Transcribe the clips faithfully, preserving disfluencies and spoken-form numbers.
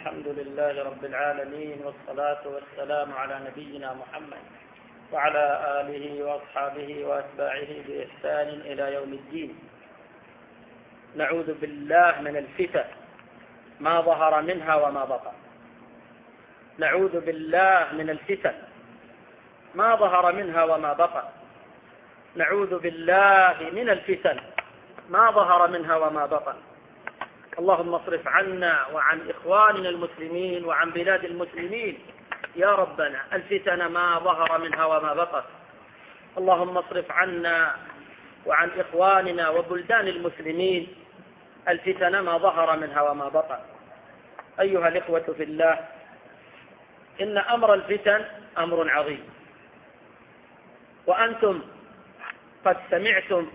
الحمد لله رب العالمين، والصلاة والسلام على نبينا محمد وعلى آله وأصحابه وأتباعه بإحسان إلى يوم الدين. نعوذ بالله من الفتن ما ظهر منها وما بطن. نعوذ بالله من الفتن ما ظهر منها وما بطن. نعوذ بالله من الفتن ما ظهر منها وما بطن. اللهم اصرف عنا وعن إخواننا المسلمين وعن بلاد المسلمين يا ربنا الفتن ما ظهر منها وما بطن. اللهم اصرف عنا وعن إخواننا وبلدان المسلمين الفتن ما ظهر منها وما بطن. أيها الإخوة في الله، إن أمر الفتن أمر عظيم، وأنتم قد سمعتم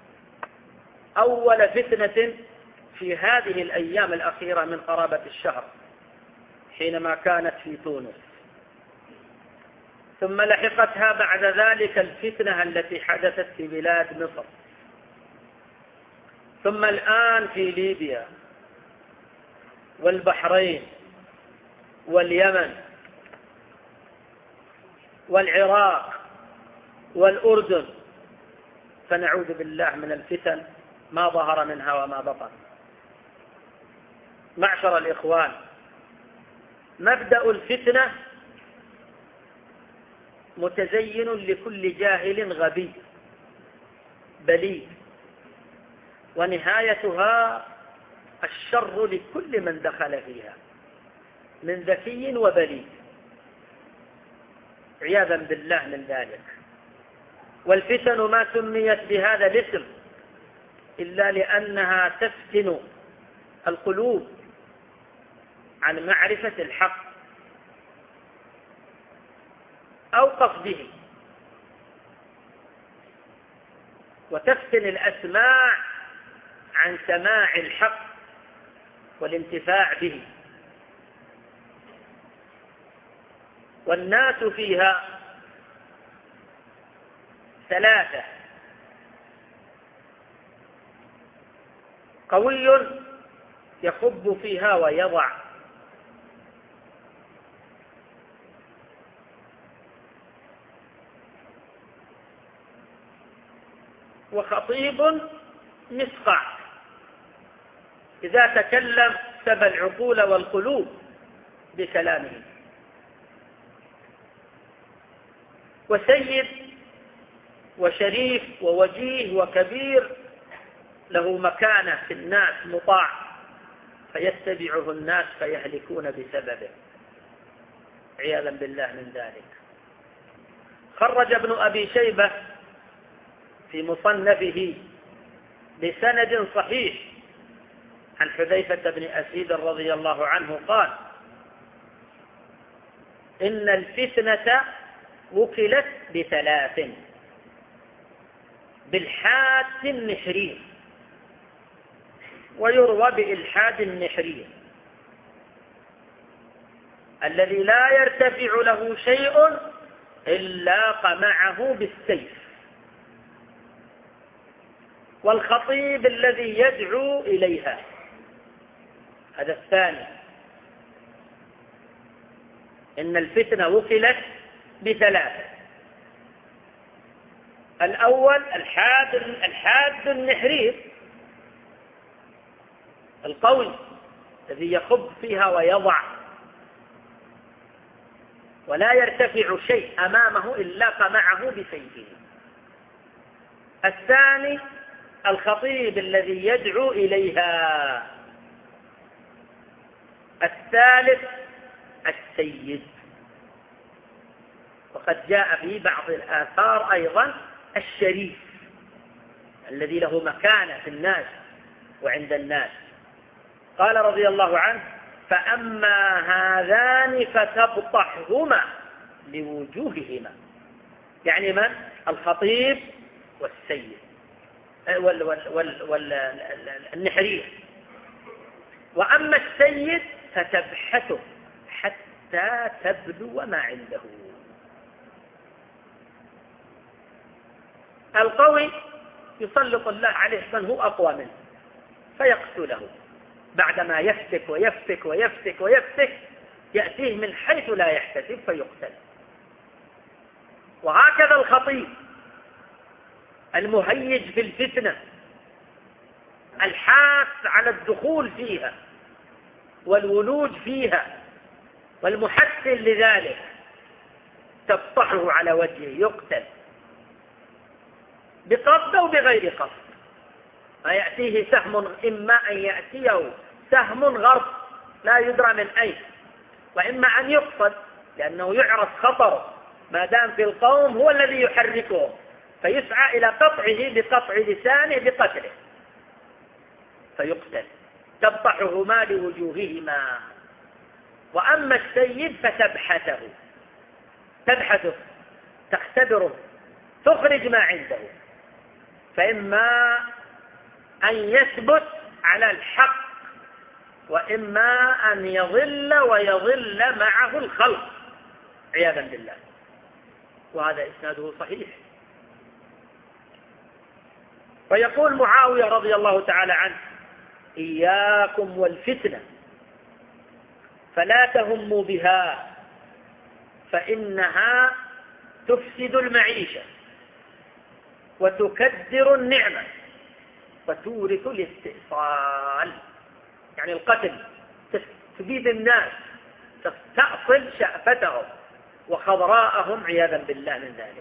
أول فتنة في هذه الأيام الأخيرة من قرابة الشهر حينما كانت في تونس، ثم لحقتها بعد ذلك الفتنة التي حدثت في بلاد مصر، ثم الآن في ليبيا والبحرين واليمن والعراق والأردن. فنعوذ بالله من الفتن ما ظهر منها وما بطن. معشر الإخوان، مبدأ الفتنة متزين لكل جاهل غبي بليد، ونهايتها الشر لكل من دخل فيها من ذكي وبليد، عياذا بالله من ذلك. والفتن ما سميت بهذا الاسم إلا لأنها تفتن القلوب عن معرفة الحق أو قصده، وتفتن الأسماع عن سماع الحق والانتفاع به. والناس فيها ثلاثة: قوي يخب فيها ويضع، وخطيب مسقع إذا تكلم سبى العقول والقلوب بكلامه، وسيد وشريف ووجيه وكبير له مكانة في الناس مطاع فيتبعه الناس فيهلكون بسببه، عياذا بالله من ذلك. خرج ابن أبي شيبة في مصنفه بسند صحيح عن حذيفة بن أسيد رضي الله عنه قال: إن الفتنة وكلت بثلاث: بالحاد النحري، ويروى بإلحاد النحري، الذي لا يرتفع له شيء إلا قمعه بالسيف، والخطيب الذي يدعو إليها. هذا الثاني. إن الفتنة وكلت بثلاثة: الأول الحاد الحاد النحري القوي الذي يخب فيها ويضع ولا يرتفع شيء أمامه إلا قمعه بسيفه. الثاني الخطيب الذي يدعو إليها. الثالث السيد. وقد جاء في بعض الآثار أيضا الشريف الذي له مكانة في الناس وعند الناس. قال رضي الله عنه: فأما هذان فتبطحهما لوجوههما، يعني من؟ الخطيب والسيد وال وال وال وال النحرية. وأما السيد فتبحثه حتى تبلو ما عنده. القوي يسلط الله عليه من هو أقوى منه فيقتله بعدما يفتك ويفتك ويفتك ويفتك يأتيه من حيث لا يحتسب فيقتل. وهكذا الخطيب المهيج في الفتنة الحاث على الدخول فيها والولوج فيها والمحسن لذلك تفطحه على وجهه يقتل بقصد أو بغير قصد. ما يأتيه سهم، إما أن يأتيه سهم غرب لا يدرى من أين، وإما أن يقصد لأنه يعرف خطره ما دام في القوم هو الذي يحركه، فيسعى إلى قطعه بقطع لسانه بقتله فيقتل. تفضحهما لوجوههما. وأما السيد فتبحثه، تبحثه تختبره تخرج ما عنده، فإما أن يثبت على الحق وإما أن يضل ويضل معه الخلق عياذا بالله. وهذا إسناده صحيح. فيقول معاوية رضي الله تعالى عنه: إياكم والفتنة فلا تهموا بها فإنها تفسد المعيشة وتكدر النعمة وتورث الاستئصال، يعني القتل، تفيد الناس، تستأصل شأفتهم وخضراءهم عياذا بالله من ذلك.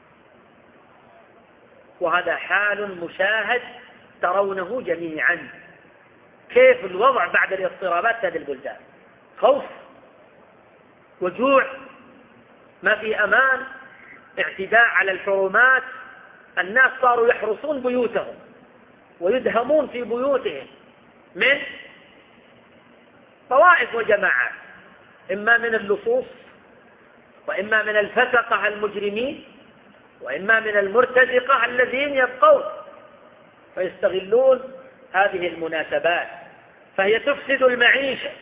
وهذا حال مشاهد ترونه جميعا، كيف الوضع بعد الاضطرابات هذه البلدان، خوف وجوع، ما في أمان، اعتداء على الحرمات، الناس صاروا يحرسون بيوتهم ويدهمون في بيوتهم من طوائف وجماعات، إما من اللصوص وإما من الفسقة المجرمين وإما من المرتزقة الذين يبقون فيستغلون هذه المناسبات. فهي تفسد المعيشة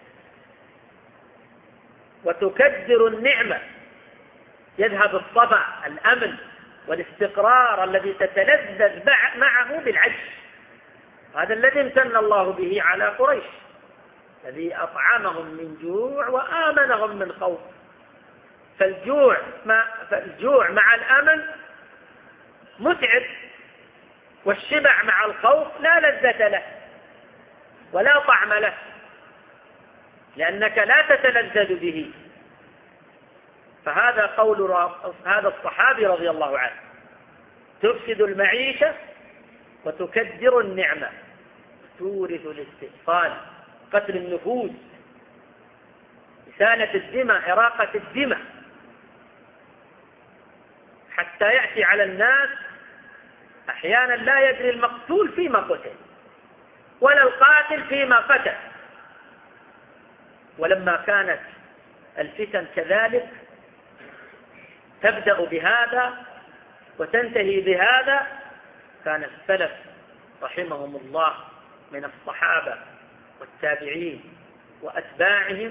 وتكدر النعمة، يذهب الصفا، الأمن والاستقرار الذي تتلذذ معه بالعجز. هذا الذي امتن الله به على قريش، الذي أطعمهم من جوع وآمنهم من خوف. فالجوع مع, فالجوع مع الأمن متعب، والشبع مع الخوف لا لذة له ولا طعم له، لأنك لا تتلذذ به. فهذا قول هذا الصحابي رضي الله عنه: تفسد المعيشة وتكدر النعمة تورث الاستئصال، قتل النفوس، إسالة الدماء، إراقة الدماء، حتى يأتي على الناس أحيانا لا يدري المقتول فيما قتل ولا القاتل فيما قتل. ولما كانت الفتن كذلك تبدأ بهذا وتنتهي بهذا، كان السلف رحمهم الله من الصحابة والتابعين وأتباعهم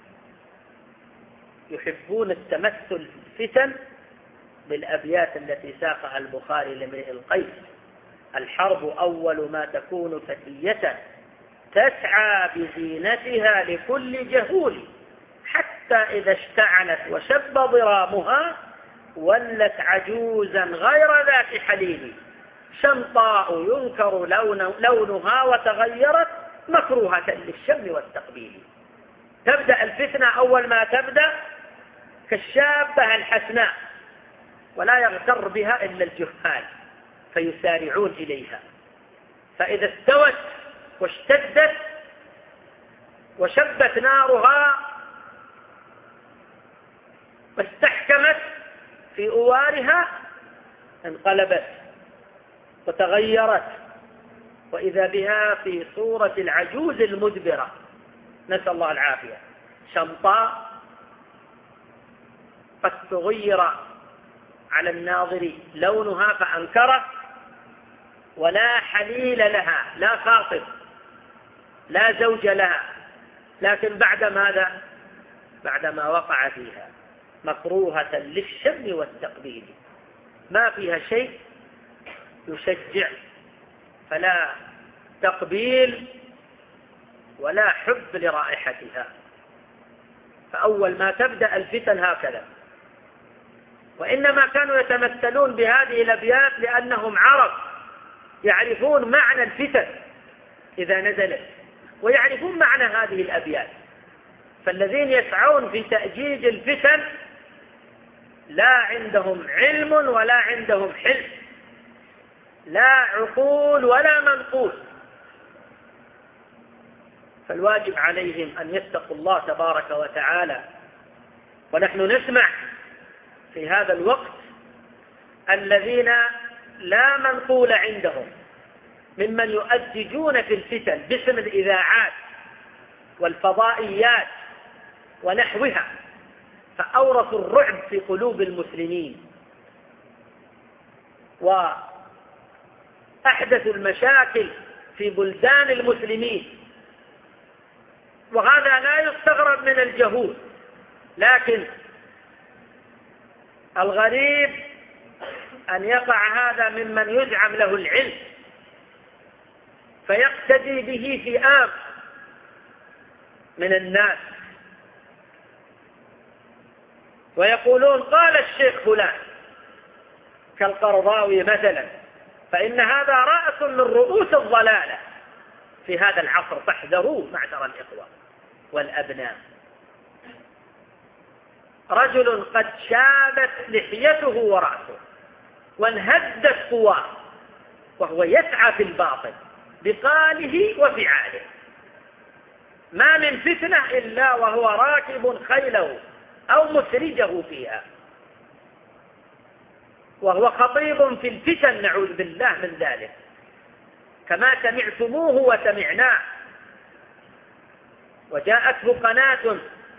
يحبون التمثل في الفتن بالأبيات التي ساقها البخاري لامرئ القيس: الحرب أول ما تكون فتية تسعى بزينتها لكل جهول، حتى إذا اشتعلت وشب ضرامها ولت عجوزا غير ذات حليل، شمطاء ينكر لون لونها وتغيرت مكروهة للشم والتقبيل. تبدأ الفتنة أول ما تبدأ كالشابة الحسناء، ولا يغتر بها إلا الجهال فيسارعون إليها، فإذا استوت واشتدت وشبت نارها واستحكمت في أوارها انقلبت وتغيرت، وإذا بها في صورة العجوز المدبرة، نسأل الله العافية، شمطاء قد تغير على الناظر لونها فأنكره، ولا حليل لها، لا خاطب، لا زوج لها، لكن بعد ماذا؟ بعدما وقع فيها مكروهة للشم والتقبيل، ما فيها شيء يشجع، فلا تقبيل ولا حب لرائحتها. فأول ما تبدأ الفتن هكذا. وإنما كانوا يتمثلون بهذه الأبيات لأنهم عرب يعرفون معنى الفتن إذا نزلت، ويعرفون معنى هذه الأبيات. فالذين يسعون في تأجيج الفتن لا عندهم علم ولا عندهم حلم، لا عقول ولا منقول. فالواجب عليهم أن يتقوا الله تبارك وتعالى. ونحن نسمع في هذا الوقت الذين لا منقول عندهم ممن يؤججون في الفتن باسم الإذاعات والفضائيات ونحوها، فأورثوا الرعب في قلوب المسلمين وأحدثوا المشاكل في بلدان المسلمين. وهذا لا يستغرب من الجهول، لكن الغريب أن يقع هذا ممن يزعم له العلم فيقتدي به فئام من الناس ويقولون قال الشيخ فلان كالقرضاوي مثلا، فإن هذا رأس من رؤوس الضلالة في هذا العصر، فاحذروه معشر الإخوة والأبناء. رجل قد شابت لحيته ورأسه وانهدت قواه وهو يسعى في الباطل بقاله وفعاله، ما من فتنة إلا وهو راكب خيله أو مسرجه فيها، وهو خطيب في الفتن نعوذ بالله من ذلك كما سمعتموه وسمعناه. وجاءته قناة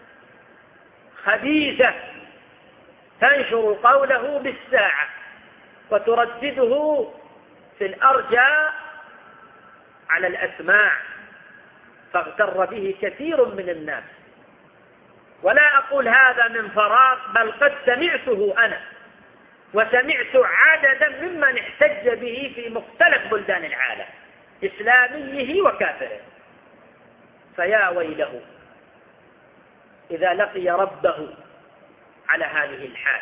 خبيثة تنشر قوله بالساعة وتردده في الأرجاء على الأسماع، فاغتر به كثير من الناس. ولا أقول هذا من فراغ، بل قد سمعته أنا وسمعت عددا ممن احتج به في مختلف بلدان العالم إسلاميه وكافره. فيا ويله إذا لقي ربه على هذه الحال.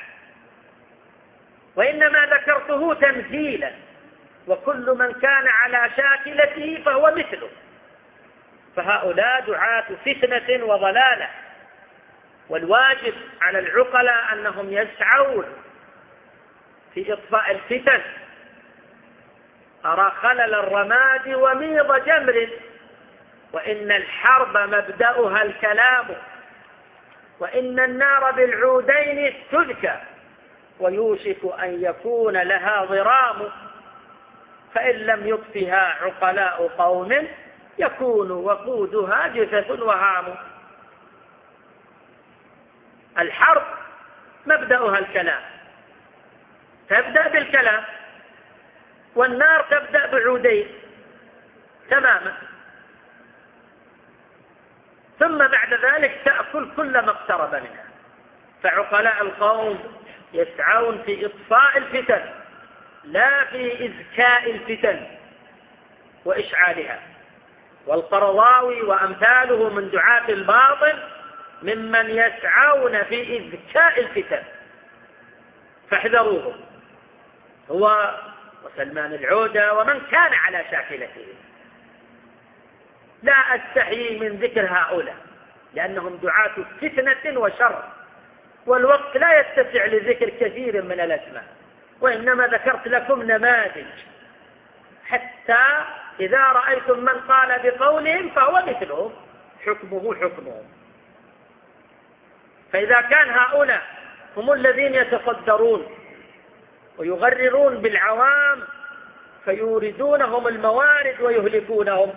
وإنما ذكرته تمثيلا، وكل من كان على شاكلته فهو مثله. فهؤلاء دعاة فتنة وضلالة، والواجب على العقلاء أنهم يسعون في إطفاء الفتن. أرى خلل الرماد وميض جمر، وإن الحرب مبدأها الكلام، وإن النار بالعودين تذكى، ويوشك أن يكون لها ضرام، فإن لم يطفها عقلاء قوم يكون وقودها جثث وهام. الحرب مبدأها الكلام، تبدأ بالكلام، والنار تبدأ بعودين تماما، ثم بعد ذلك تأكل كل ما اقترب منها. فعقلاء القوم يسعون في إطفاء الفتن لا في إذكاء الفتن وإشعالها. والقرضاوي وأمثاله من دعاة الباطل ممن يسعون في إذكاء الفتن، فاحذروهم هو وسلمان العودة ومن كان على شاكلته. لا أستحيي من ذكر هؤلاء لأنهم دعاة فتنة وشر، والوقت لا يتسع لذكر كثير من الأسماء، وإنما ذكرت لكم نماذج حتى إذا رأيتم من قال بقولهم فهو مثلهم، حكمه حكمهم. فإذا كان هؤلاء هم الذين يتصدرون ويغررون بالعوام فيوردونهم الموارد ويهلكونهم،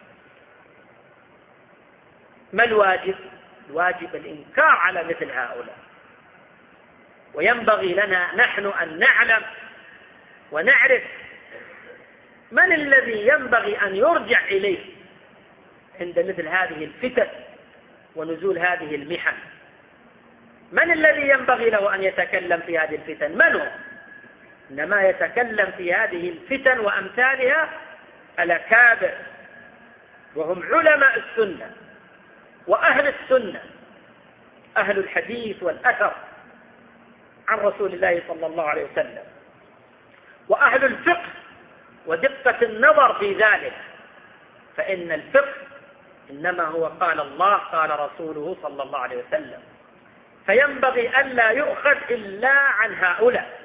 ما الواجب؟ الواجب الإنكار على مثل هؤلاء. وينبغي لنا نحن أن نعلم ونعرف من الذي ينبغي أن يرجع إليه عند مثل هذه الفتن ونزول هذه المحن. من الذي ينبغي له أن يتكلم في هذه الفتن؟ من هو؟ إنما يتكلم في هذه الفتن وأمثالها الأكابر وهم علماء السنة وأهل السنة، أهل الحديث والأثر عن رسول الله صلى الله عليه وسلم، وأهل الفقه ودقة النظر في ذلك، فإن الفقه إنما هو قال الله قال رسوله صلى الله عليه وسلم، فينبغي ألا يؤخذ إلا عن هؤلاء.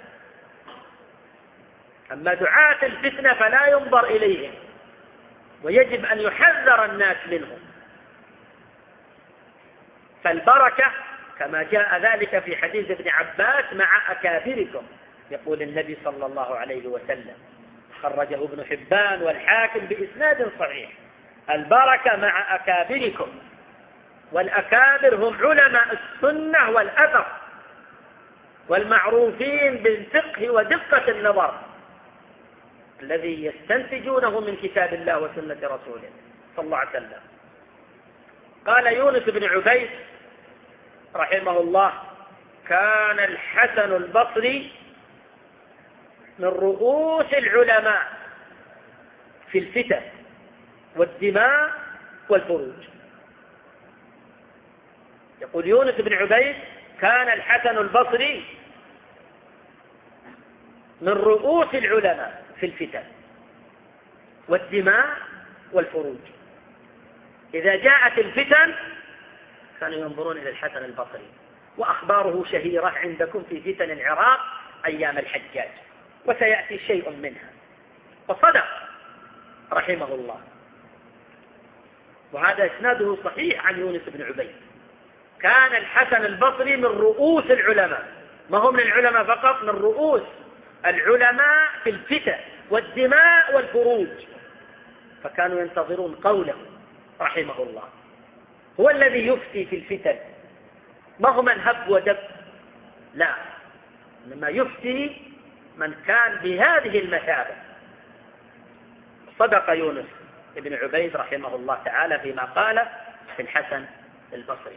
أما دعاة الفتنة فلا ينظر إليهم، ويجب أن يحذر الناس منهم. فالبركة كما جاء ذلك في حديث ابن عباس مع أكابركم، يقول النبي صلى الله عليه وسلم، خرجه ابن حبان والحاكم بإسناد صحيح: البركة مع أكابركم. والأكابر هم علماء السنة والأثر والمعروفين بالفقه ودقة النظر الذي يستنتجونه من كتاب الله وسنة رسوله صلى الله عليه وسلم. قال يونس بن عبيد رحمه الله: كان الحسن البصري من رؤوس العلماء في الفتن والدماء والفروج. يقول يونس بن عبيد: كان الحسن البصري من رؤوس العلماء في الفتن والدماء والفروج. إذا جاءت الفتن كانوا ينظرون إلى الحسن البصري، وأخباره شهيرة عندكم في فتن العراق أيام الحجاج، وسيأتي شيء منها. وصدق رحمه الله، وهذا إسناده صحيح عن يونس بن عبيد. كان الحسن البصري من رؤوس العلماء، ما هم من العلماء فقط، من رؤوس العلماء في الفتن والدماء والفروج، فكانوا ينتظرون قوله رحمه الله. هو الذي يفتي في الفتن، ما هو من هب ودب، لا، إنما يفتي من كان بهذه المثابة. صدق يونس بن عبيد رحمه الله تعالى فيما قال في الحسن البصري.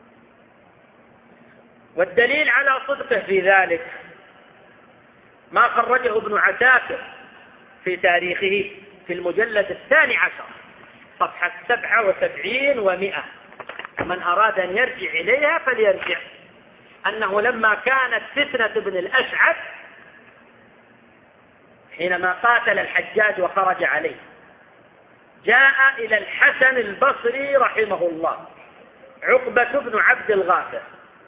والدليل على صدقه في ذلك ما خرجه ابن عساكر في تاريخه في المجلد الثاني عشر صفحة سبعة وسبعين ومئة، من أراد أن يرجع إليها فليرجع، أنه لما كانت فتنة ابن الأشعث حينما قاتل الحجاج وخرج عليه، جاء إلى الحسن البصري رحمه الله عقبة بن عبد الغافر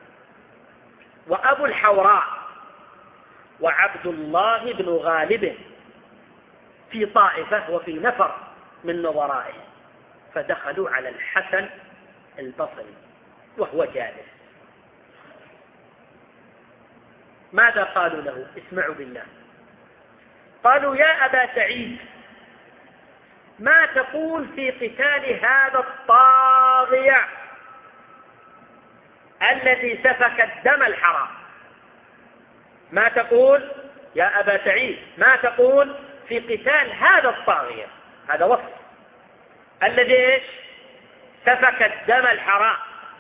وأبو الحوراء وعبد الله بن غالب في طائفة وفي نفر من نظرائه، فدخلوا على الحسن البصري وهو جالس. ماذا قالوا له؟ اسمعوا بالله. قالوا: يا أبا سعيد، ما تقول في قتال هذا الطاغية الذي سفك الدم الحرام؟ ما تقول يا أبا سعيد، ما تقول في قتال هذا الطاغية؟ هذا وصف الذي إيش؟ سفك الدم الحرام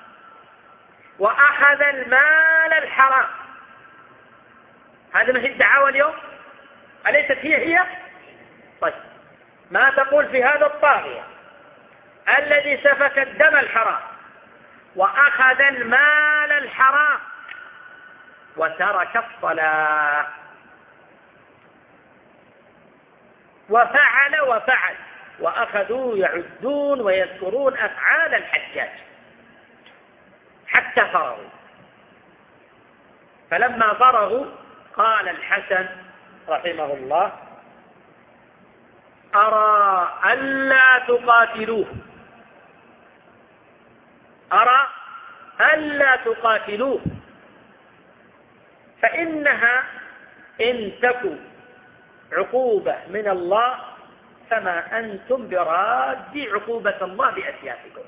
وأخذ المال الحرام. هذا ما هي الدعاوى اليوم؟ أليست هي هي؟ طيب، ما تقول في هذا الطاغية الذي سفك الدم الحرام وأخذ المال الحرام وترك الصلاة وفعل وفعل، وأخذوا يعدون ويذكرون أفعال الحجاج حتى فرغوا. فلما فرغوا قال الحسن رحمه الله: أرى ألا تقاتلوه، أرى ألا تقاتلوه، فإنها إن تكن عقوبة من الله فما أنتم براد عقوبة الله بأسيافكم.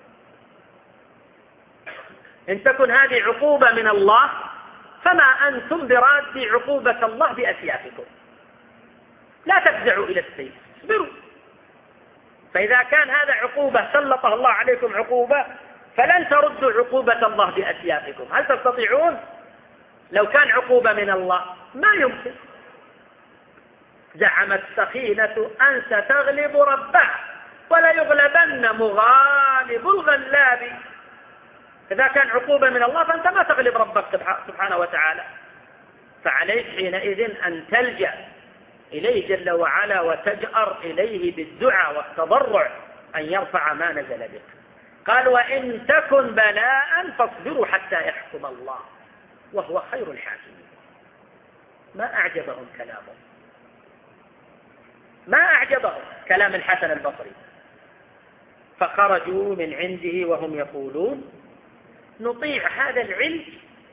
إن تكن هذه عقوبة من الله فما أنتم براد عقوبة الله بأسيافكم، لا تفزعوا إلى السيف، اصبروا. فإذا كان هذا عقوبة سلطه الله عليكم عقوبة، فلن تردوا عقوبة الله بأسيافكم. هل تستطيعون؟ لو كان عقوبة من الله ما يمكن. زعمت سخينة أن ستغلب ربها ولا يغلبن مغالب الغلاب. إذا كان عقوبة من الله فأنت ما تغلب ربك سبحانه وتعالى، فعليك حينئذ أن تلجأ إليه جل وعلا وتجأر إليه بالدعاء والتضرع أن يرفع ما نزل بك. قال وإن تكن بلاء فاصبروا حتى يحكم الله وهو خير الحاكمين. ما أعجبهم كلامه، ما أعجبهم كلام الحسن البصري. فخرجوا من عنده وهم يقولون نطيع هذا العلم،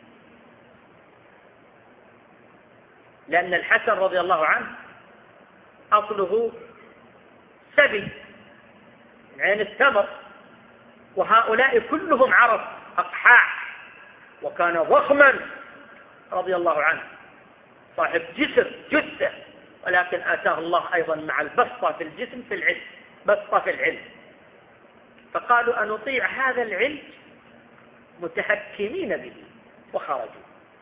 لأن الحسن رضي الله عنه أصله سبي من عين التمر، وهؤلاء كلهم عرب أقحاح، وكان ضخما رضي الله عنه صاحب جسم جثة، ولكن آتاه الله أيضا مع البسطة في الجسم في العلم، بسطة في العلم. فقالوا أنطيع هذا العلم متهكمين به، وخرجوا.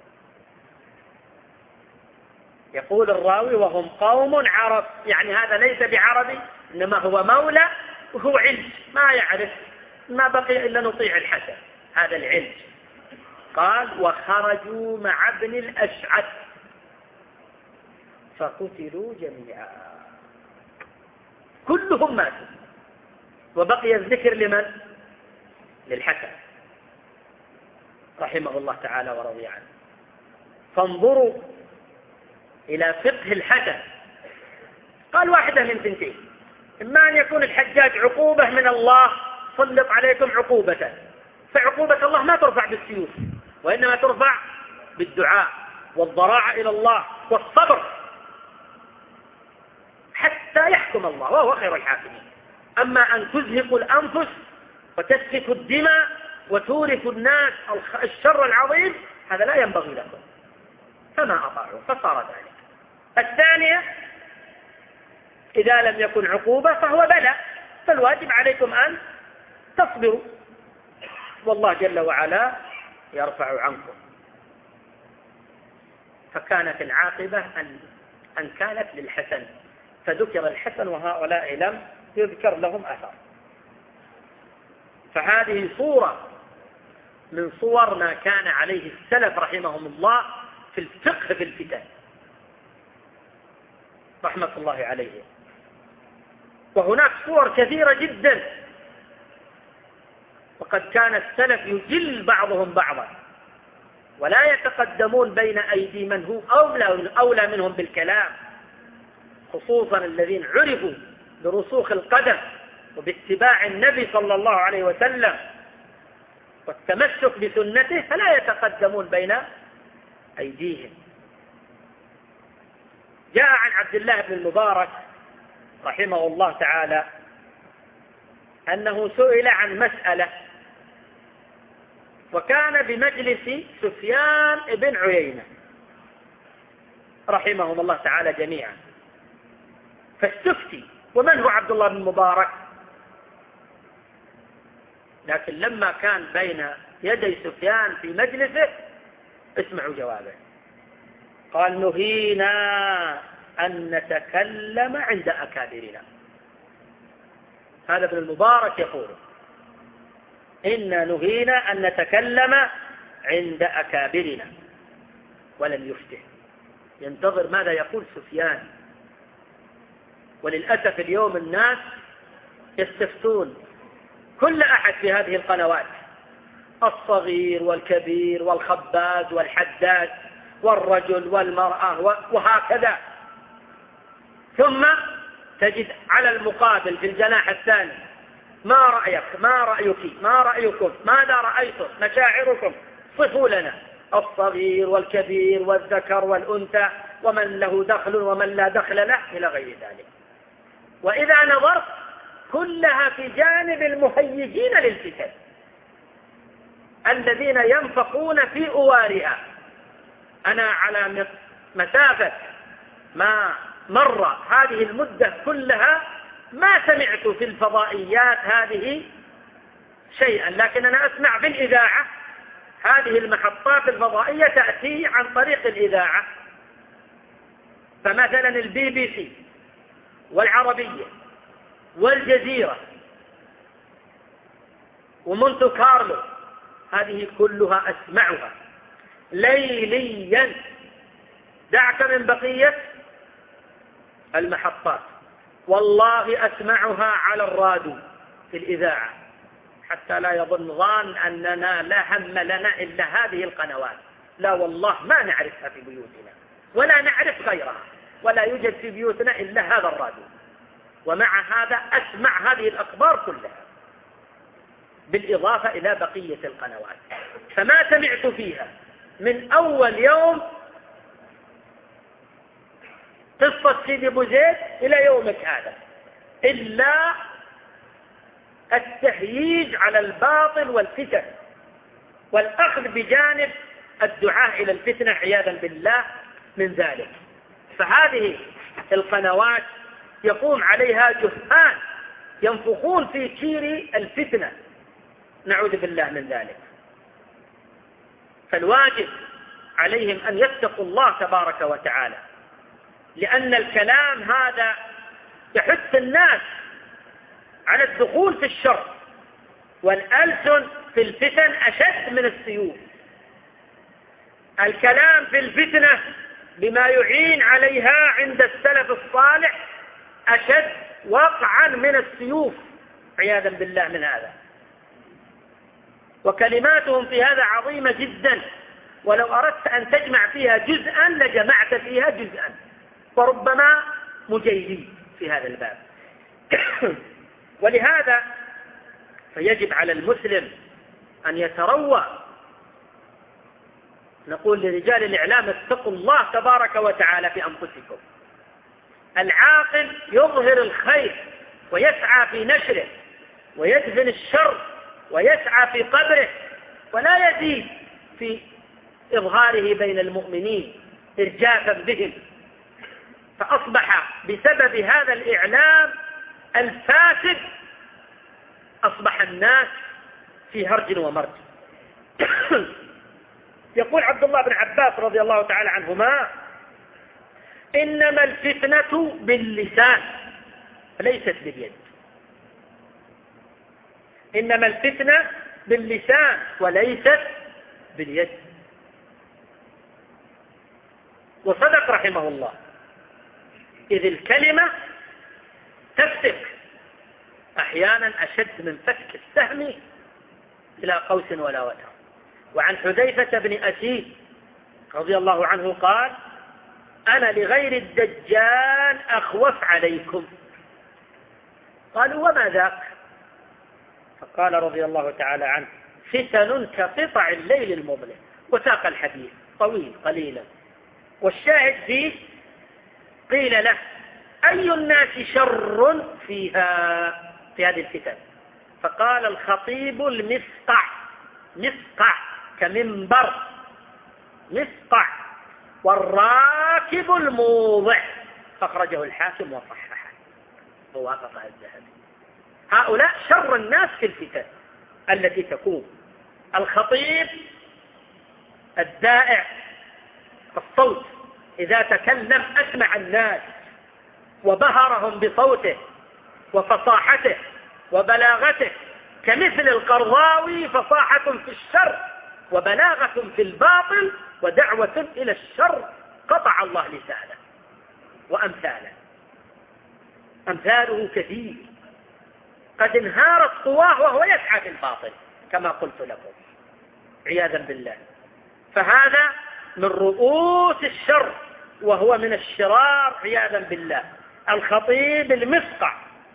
يقول الراوي وهم قوم عرب، يعني هذا ليس بعربي إنما هو مولى وهو علم، ما يعرف، ما بقي إلا نطيع الحسن هذا العلم. قال وخرجوا مع ابن الأشعث فقتلوا جميعا، كلهم ماتوا، وبقي الذكر لمن؟ للحسن رحمه الله تعالى ورضي عنه. فانظروا إلى فقه الحسن. قال واحدة من ثنتين، إما أن يكون الحجاج عقوبة من الله، سلط عليكم عقوبة، فعقوبة الله ما ترفع بالسيوف، وإنما ترفع بالدعاء والضراعة إلى الله والصبر حتى يحكم الله وهو خير الحاكمين. أما أن تزهقوا الأنفس وتسفكوا الدماء وتورثوا الناس الشر العظيم، هذا لا ينبغي لكم، فما أطاعوا فصار ذلك. الثانية إذا لم يكن عقوبة فهو بلاء، فالواجب عليكم أن تصبروا، والله جل وعلا يرفع عنكم. فكانت العاقبة أن, أن كانت للحسن، فذكر الحسن وهؤلاء لم يذكر لهم أثر. فهذه صورة من صور ما كان عليه السلف رحمهم الله في الفقه في الفتن رحمة الله عليه. وهناك صور كثيرة جدا، وقد كان السلف يجل بعضهم بعضا ولا يتقدمون بين أيدي من هو أولى, أولى منهم بالكلام، خصوصا الذين عرفوا برسوخ القدم وباتباع النبي صلى الله عليه وسلم والتمسك بسنته، فلا يتقدمون بين أيديهم. جاء عن عبد الله بن المبارك رحمه الله تعالى أنه سئل عن مسألة، وكان بمجلس سفيان بن عيينة رحمهم الله تعالى جميعا، فاستفتي ومن هو عبد الله بن المبارك؟ لكن لما كان بين يدي سفيان في مجلسه اسمعوا جوابه. قال نهينا أن نتكلم عند أكابرنا. هذا ابن المبارك يقول إنا نهينا أن نتكلم عند أكابرنا، ولم يفته، ينتظر ماذا يقول سفيان. وللأسف اليوم الناس يستفتون كل أحد في هذه القنوات، الصغير والكبير والخباز والحداد والرجل والمرأة وهكذا، ثم تجد على المقابل في الجناح الثاني ما رأيك ما رأيك ما رأيكم ماذا رأيتم مشاعركم صفوا لنا، الصغير والكبير والذكر والأنثى ومن له دخل ومن لا دخل له إلى غير ذلك. وإذا نظرت كلها في جانب المهيجين للفتن الذين ينفقون في أوارها. أنا على مسافة ما مر هذه المدة كلها ما سمعت في الفضائيات هذه شيئا، لكن أنا أسمع بالإذاعة. هذه المحطات الفضائية تأتي عن طريق الإذاعة، فمثلا البي بي سي والعربية والجزيرة ومونتو كارلو، هذه كلها أسمعها ليليا، دعك من بقية المحطات. والله أسمعها على الراديو في الإذاعة، حتى لا يظن ظان أننا لا هم لنا إلا هذه القنوات. لا والله ما نعرفها في بيوتنا ولا نعرف غيرها، ولا يوجد في بيوتنا إلا هذا الراديو، ومع هذا أسمع هذه الأخبار كلها بالإضافة إلى بقية القنوات. فما سمعت فيها من أول يوم قصة سيدي أبو زيد إلى يومك هذا إلا التهييج على الباطل والفتن، والأخذ بجانب الدعاء إلى الفتنة عياذا بالله من ذلك. فهذه القنوات يقوم عليها جهال ينفخون في كير الفتنة، نعوذ بالله من ذلك. فالواجب عليهم أن يتقوا الله تبارك وتعالى، لأن الكلام هذا يحث الناس على الدخول في الشر، والألسن في الفتن أشد من السيوف. الكلام في الفتنة بما يعين عليها عند السلف الصالح أشد وقعا من السيوف عياذا بالله من هذا. وكلماتهم في هذا عظيمة جدا، ولو أردت أن تجمع فيها جزءا لجمعت فيها جزءا، وربما مجيدين في هذا الباب. ولهذا فيجب على المسلم أن يتروى. نقول لرجال الإعلام اتقوا الله تبارك وتعالى في أنفسكم. العاقل يظهر الخير ويسعى في نشره، ويدفن الشر ويسعى في قبره، ولا يزيد في إظهاره بين المؤمنين إرجافا بهم. فأصبح بسبب هذا الإعلام الفاسد أصبح الناس في هرج ومرج. يقول عبد الله بن عباس رضي الله تعالى عنهما: إنما الفتنة باللسان ليست باليد. إنما الفتنة باللسان وليست باليد. وصدق رحمه الله، إذ الكلمة تفتك أحيانا أشد من فتك السهم إلى قوس ولا وتر. وعن حذيفة بن أسيد رضي الله عنه قال: أنا لغير الدجال أخوف عليكم. قالوا: وما ذاك؟ فقال رضي الله تعالى عنه: فتن كقطع الليل المظلم. وساق الحديث طويل قليلا، والشاهد فيه قيل له: أي الناس شر فيها في هذه الفتن؟ فقال: الخطيب المسقع. مسقع كمنبر، مسقع. والراكب الموضع. أخرجه الحاكم وصححه ووافق الذهبي. هؤلاء شر الناس في الفتن التي تكون. الخطيب الدائع الصوت، إذا تكلم أسمع الناس وبهرهم بصوته وفصاحته وبلاغته، كمثل القرضاوي: فصاحة في الشر وبلاغة في الباطل ودعوة إلى الشر قطع الله لسانه. وأمثاله أمثاله كثير، قد انهارت قواه وهو يسعى في الباطل كما قلت لكم عياذا بالله. فهذا من رؤوس الشر، وهو من الشرار عياذا بالله. الخطيب المسقع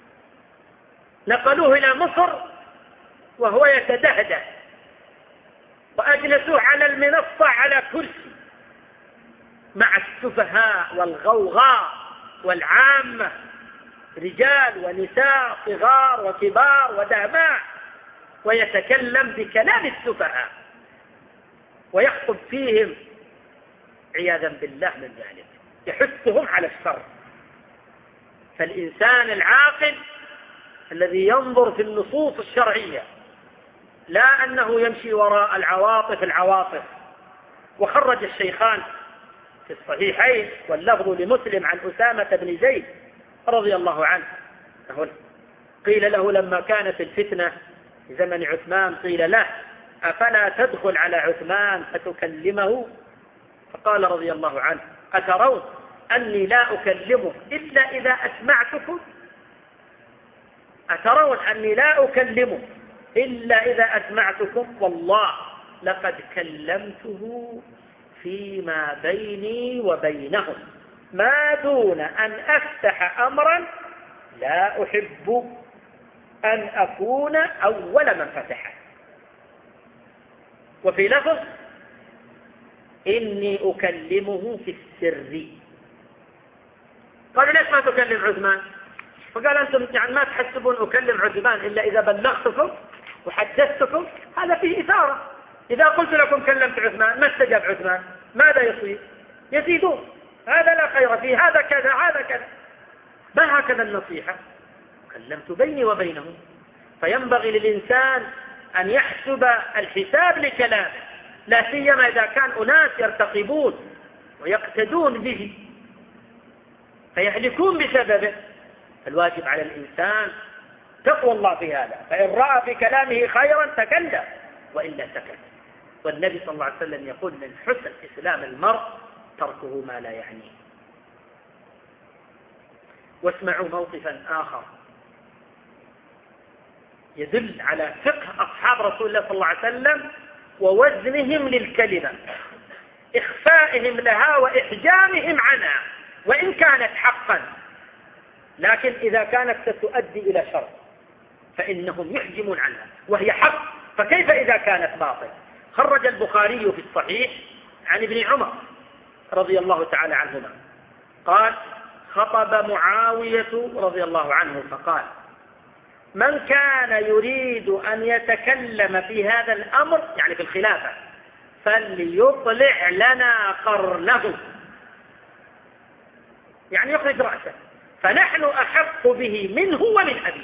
نقلوه إلى مصر وهو يتدهده، وأجلسوه على المنصة على كرسي مع السفهاء والغوغاء والعامة، رجال ونساء صغار وكبار ودهماء، ويتكلم بكلام السفهاء ويخطب فيهم عياذا بالله من ذلك، يحثهم على الشر. فالإنسان العاقل الذي ينظر في النصوص الشرعية، لا أنه يمشي وراء العواطف العواطف. وخرج الشيخان في الصحيحين واللفظ لمسلم عن أسامة بن زيد رضي الله عنه قيل له لما كانت الفتنة في زمن عثمان قيل له أفلا تدخل على عثمان فتكلمه؟ فقال رضي الله عنه أترون أني لا أكلمه إلا إذا أسمعتكم؟ أترون أني لا أكلمه إلا إذا أسمعتكم؟ والله لقد كلمته فيما بيني وبينهم ما دون أن أفتح أمرا لا أحب أن أكون أول من فتحه. وفي لفظ إني أكلمه في السر. قالوا ليش ما تكلم عثمان؟ فقال أنتم يعني ما تحسبون أكلم عثمان إلا إذا بلغتكم وحدثتكم؟ هذا فيه إثارة. إذا قلت لكم كلمت عثمان ما استجاب عثمان ماذا يصير؟ يزيدون هذا لا خير فيه هذا كذا هذا كذا. ما هكذا النصيحة؟ كلمت بيني وبينهم. فينبغي للإنسان أن يحسب الحساب لكلامه، لا سيما إذا كان أناس يرتقبون ويقتدون به فيهلكون بسببه. الواجب على الإنسان تقوى الله في هذا، فإن رأى في كلامه خيرا تكلم وإلا سكت. والنبي صلى الله عليه وسلم يقول من حسن إسلام المرء تركه ما لا يعنيه. واسمعوا موقفا آخر يدل على فقه أصحاب رسول الله صلى الله عليه وسلم ووزنهم للكلمة، إخفائهم لها وإحجامهم عنها وإن كانت حقا، لكن إذا كانت ستؤدي إلى شر فإنهم يحجمون عنها وهي حق، فكيف إذا كانت باطل؟ خرج البخاري في الصحيح عن ابن عمر رضي الله تعالى عنهما قال خطب معاوية رضي الله عنه فقال من كان يريد أن يتكلم في هذا الأمر يعني في الخلافة فليطلع لنا قرنه، يعني يخرج رأسه، فنحن أحق به منه ومن أبيه.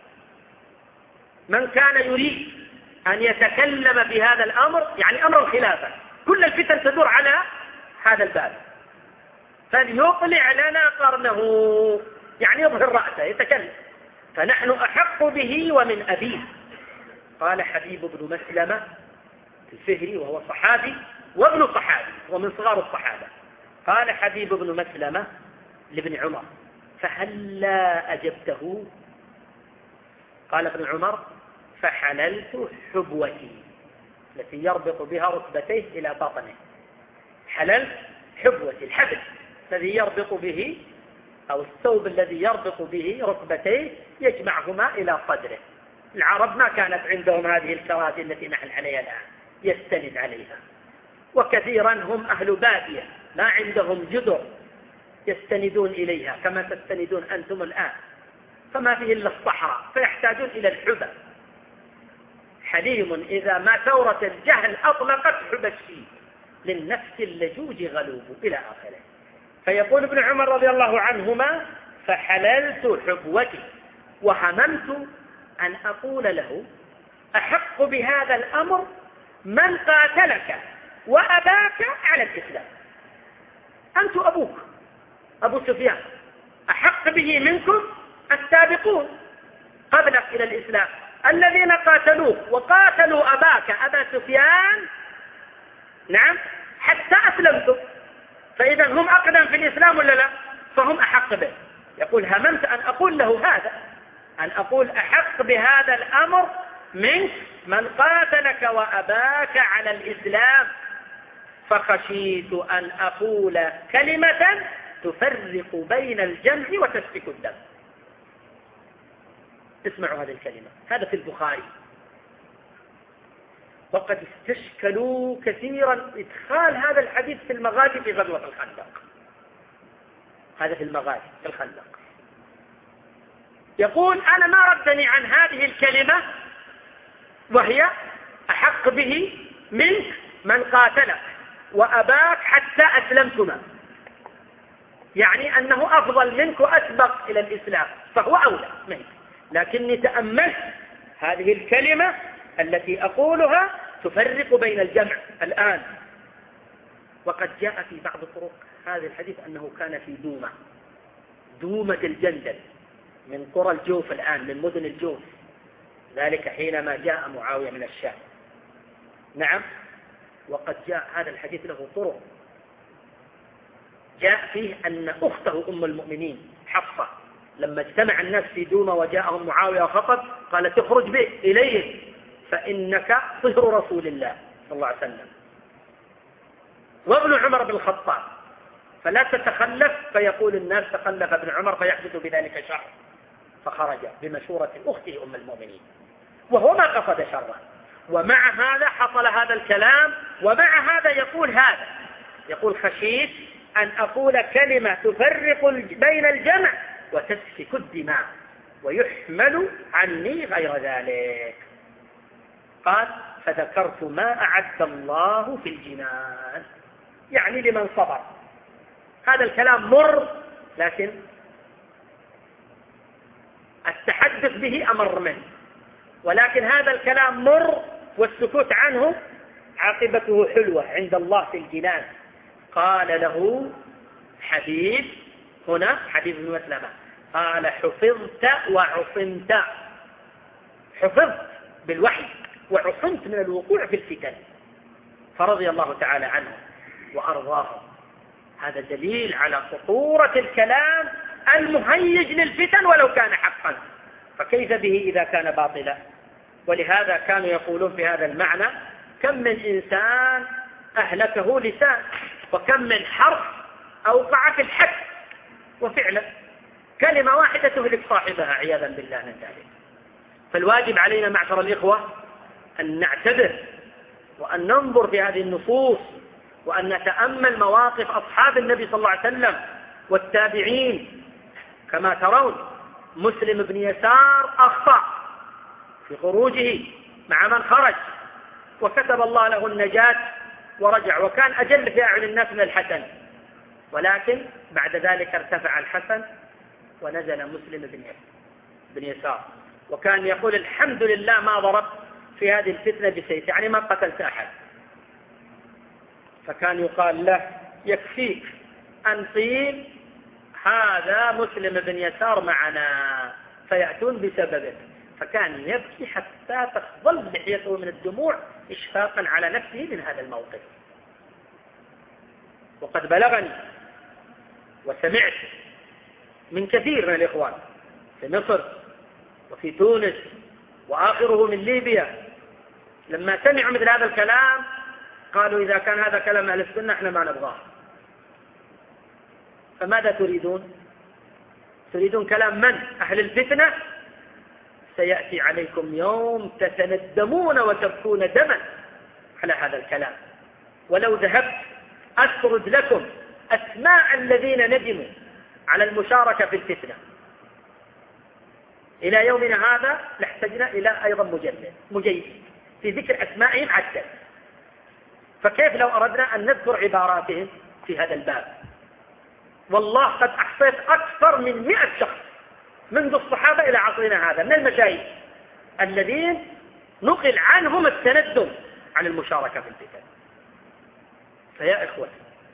من كان يريد أن يتكلم في هذا الأمر يعني أمر الخلافة، كل الفتن تدور على هذا الباب، فليطلع لنا قرنه يعني يظهر رأسه يتكلم، فنحن أحق به ومن أبيه. قال حبيب بن مسلمة الفهري وهو صحابي وابن صحابي ومن صغار الصحابة، قال حبيب بن مسلمة لابن عمر فهلا أجبته؟ قال ابن عمر فحللت حبوتي التي يربط بها ركبتيه إلى بطنه. حللت حبوتي الحبل الذي يربط به أو الثوب الذي يربط به ركبتيه يجمعهما إلى صدره. العرب ما كانت عندهم هذه الكراسي التي نحن عليها الآن يستند عليها، وكثيرا هم أهل بادية ما عندهم جدر يستندون إليها كما تستندون أنتم الآن، فما فيه إلا الصحراء فيحتاجون إلى الحبى. حليم إذا ما ثورة الجهل أطلقت حبى الشيء للنفس اللجوج غلوب إلى آخره. فيقول ابن عمر رضي الله عنهما فحللت حبوتي وهممت أن أقول له أحق بهذا الأمر من قاتلك وأباك على الإسلام. أنت أبوك أبو سفيان أحق به منكم السابقون قبلك إلى الإسلام الذين قاتلوك وقاتلوا أباك أبا سفيان، نعم، حتى أسلمتم، فإذا هم أقدم في الإسلام ولا لا؟ فهم أحق به. يقول هممت أن أقول له هذا، أن أقول أحق بهذا الأمر منك من قاتلك وأباك على الإسلام، فخشيت أن أقول كلمة تفرق بين الجمع وتسفك الدم. اسمعوا هذه الكلمة، هذا في البخاري. وقد استشكلوا كثيرا إدخال هذا الحديث في المغازي في غزوة الخندق. هذا في المغازي في الخندق. يقول أنا ما ردني عن هذه الكلمة وهي أحق به منك من قاتلك وأباك حتى أسلمتما، يعني أنه أفضل منك وأسبق إلى الإسلام فهو أولى منك، لكني تأملت هذه الكلمة التي أقولها تفرق بين الجمع الآن. وقد جاء في بعض طرق هذا الحديث أنه كان في دومة دومة الجندل من قرى الجوف الآن، من مدن الجوف، ذلك حينما جاء معاوية من الشام. نعم، وقد جاء هذا الحديث له طرق، جاء فيه أن أخته أم المؤمنين حفصة لما اجتمع الناس في دومة وجاءهم معاوية وخطب قالت اخرج به إليهم فإنك صهر رسول الله صلى الله عليه وسلم، وابن عمر بن الخطاب، فلا تتخلف فيقول الناس تخلف ابن عمر فيحدث بذلك شر، فخرج بمشورة أخته أم المؤمنين وهو ما قصد شرا. ومع هذا حصل هذا الكلام، ومع هذا يقول هذا، يقول خشيت أن أقول كلمة تفرق بين الجمع وتسفك الدماء ويحمل عني غير ذلك. قال فذكرت ما أعد الله في الجنان، يعني لمن صبر. هذا الكلام مر، لكن التحدث به أمر منه، ولكن هذا الكلام مر والسكوت عنه عاقبته حلوة عند الله في الجنان. قال له حبيب، هنا حبيب بن مسلمة، قال حفظت وعصمت، حفظت بالوحي وعصمت من الوقوع في الفتن، فرضي الله تعالى عنه وأرضاه. هذا دليل على خطورة الكلام المهيج للفتن ولو كان حقا، فكيف به إذا كان باطلا؟ ولهذا كانوا يقولون في هذا المعنى كم من إنسان أهلكه لسان، وكم من حرف أوقع في الحد، وفعلا كلمة واحدة تهلك صاحبها عياذا بالله من ذلك. فالواجب علينا معشر الإخوة أن نعتبر وأن ننظر في هذه النصوص، وأن نتأمل مواقف أصحاب النبي صلى الله عليه وسلم والتابعين. كما ترون مسلم بن يسار أخطأ في خروجه مع من خرج، وكتب الله له النجاة ورجع، وكان أجل في أعين الناس من الحسن، ولكن بعد ذلك ارتفع الحسن ونزل مسلم بن يسار، وكان يقول الحمد لله ما ضرب في هذه الفتنة بسيف، يعني ما قتلت أحد. فكان يقال له يكفيك أن قيل هذا مسلم بن يسار معنا، فيأتون بسببه. فكان يبكي حتى تخضل لحيته من الدموع إشفاقا على نفسه من هذا الموقف. وقد بلغني وسمعت من كثير من الإخوان في مصر وفي تونس وآخره من ليبيا، لما سمعوا مثل هذا الكلام قالوا إذا كان هذا كلام أهل السنة احنا ما نبغاه. فماذا تريدون؟ تريدون كلام من؟ أهل الفتنة؟ سيأتي عليكم يوم تتندمون وتبكون دما على هذا الكلام. ولو ذهبت أسرد لكم أسماء الذين ندموا على المشاركة في الفتنة إلى يومنا هذا لاحتجنا إلى أيضا مجلد مجيد في ذكر أسمائهم عدد. فكيف لو أردنا أن نذكر عباراتهم في هذا الباب؟ والله قد أحصيت أكثر من مئة شخص منذ الصحابة إلى عصرنا هذا من المشايخ الذين نقل عنهم التندم عن المشاركة في الفتن. فيا إخوة،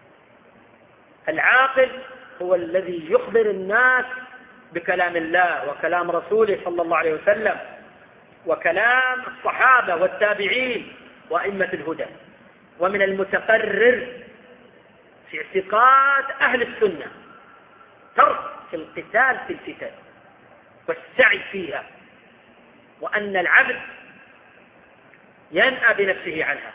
العاقل هو الذي يخبر الناس بكلام الله وكلام رسوله صلى الله عليه وسلم وكلام الصحابة والتابعين وأئمة الهدى. ومن المتقرر في اعتقاد أهل السنة ترك القتال في الفتن والسعي فيها، وأن العبد ينأى بنفسه عنها،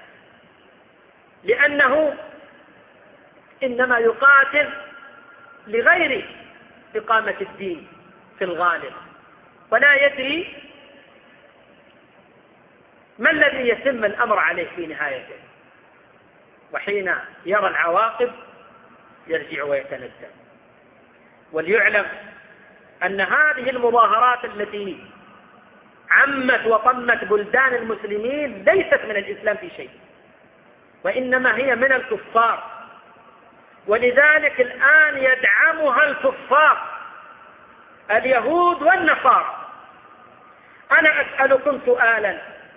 لأنه إنما يقاتل لغير إقامة الدين في الغالب، ولا يدري ما الذي يتم الأمر عليه في نهايته، وحين يرى العواقب يرجع ويتندم. وليعلم أن هذه المظاهرات التي عمت وطمت بلدان المسلمين ليست من الإسلام في شيء، وإنما هي من الكفار، ولذلك الآن يدعمها الكفار اليهود والنصارى. أنا أسألكم سؤالا،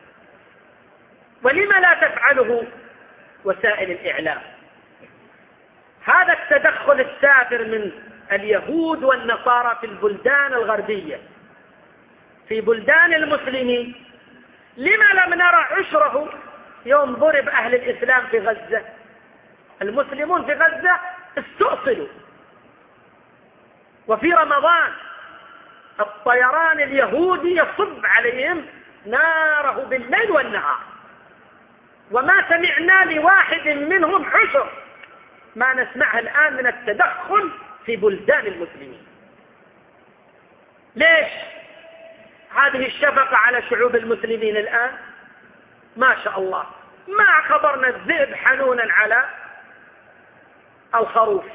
ولم لا تفعله وسائل الإعلام؟ هذا التدخل السافر من اليهود والنصارى في البلدان الغربية. في بلدان المسلمين لما لم نرى عشره يوم ضرب أهل الإسلام في غزة؟ المسلمون في غزة استؤصلوا، وفي رمضان الطيران اليهودي يصب عليهم ناره بالليل والنهار، وما سمعنا لواحد منهم عشر ما نسمعه الآن من التدخل في بلدان المسلمين. ليش هذه الشفقة على شعوب المسلمين الآن؟ ما شاء الله، ما خبرنا الذئب حنونا على الخروف،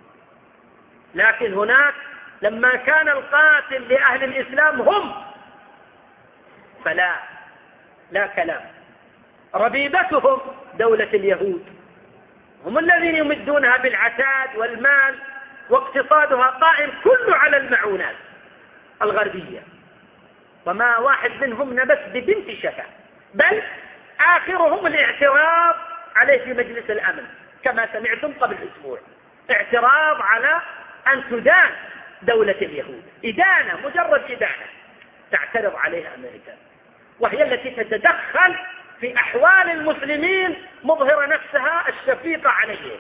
لكن هناك لما كان القاتل لأهل الإسلام هم، فلا لا كلام. ربيبتهم دولة اليهود، هم الذين يمدونها بالعتاد والمال، واقتصادها قائم كله على المعونات الغربية، وما واحد منهم نبت ببنت شفا، بل آخرهم الاعتراض عليه في مجلس الأمن كما سمعتم قبل أسبوع، اعتراض على أن تدان دولة اليهود، إدانة، مجرد إدانة تعترض عليها أمريكا، وهي التي تتدخل في أحوال المسلمين مظهرة نفسها الشفيقة عليهم،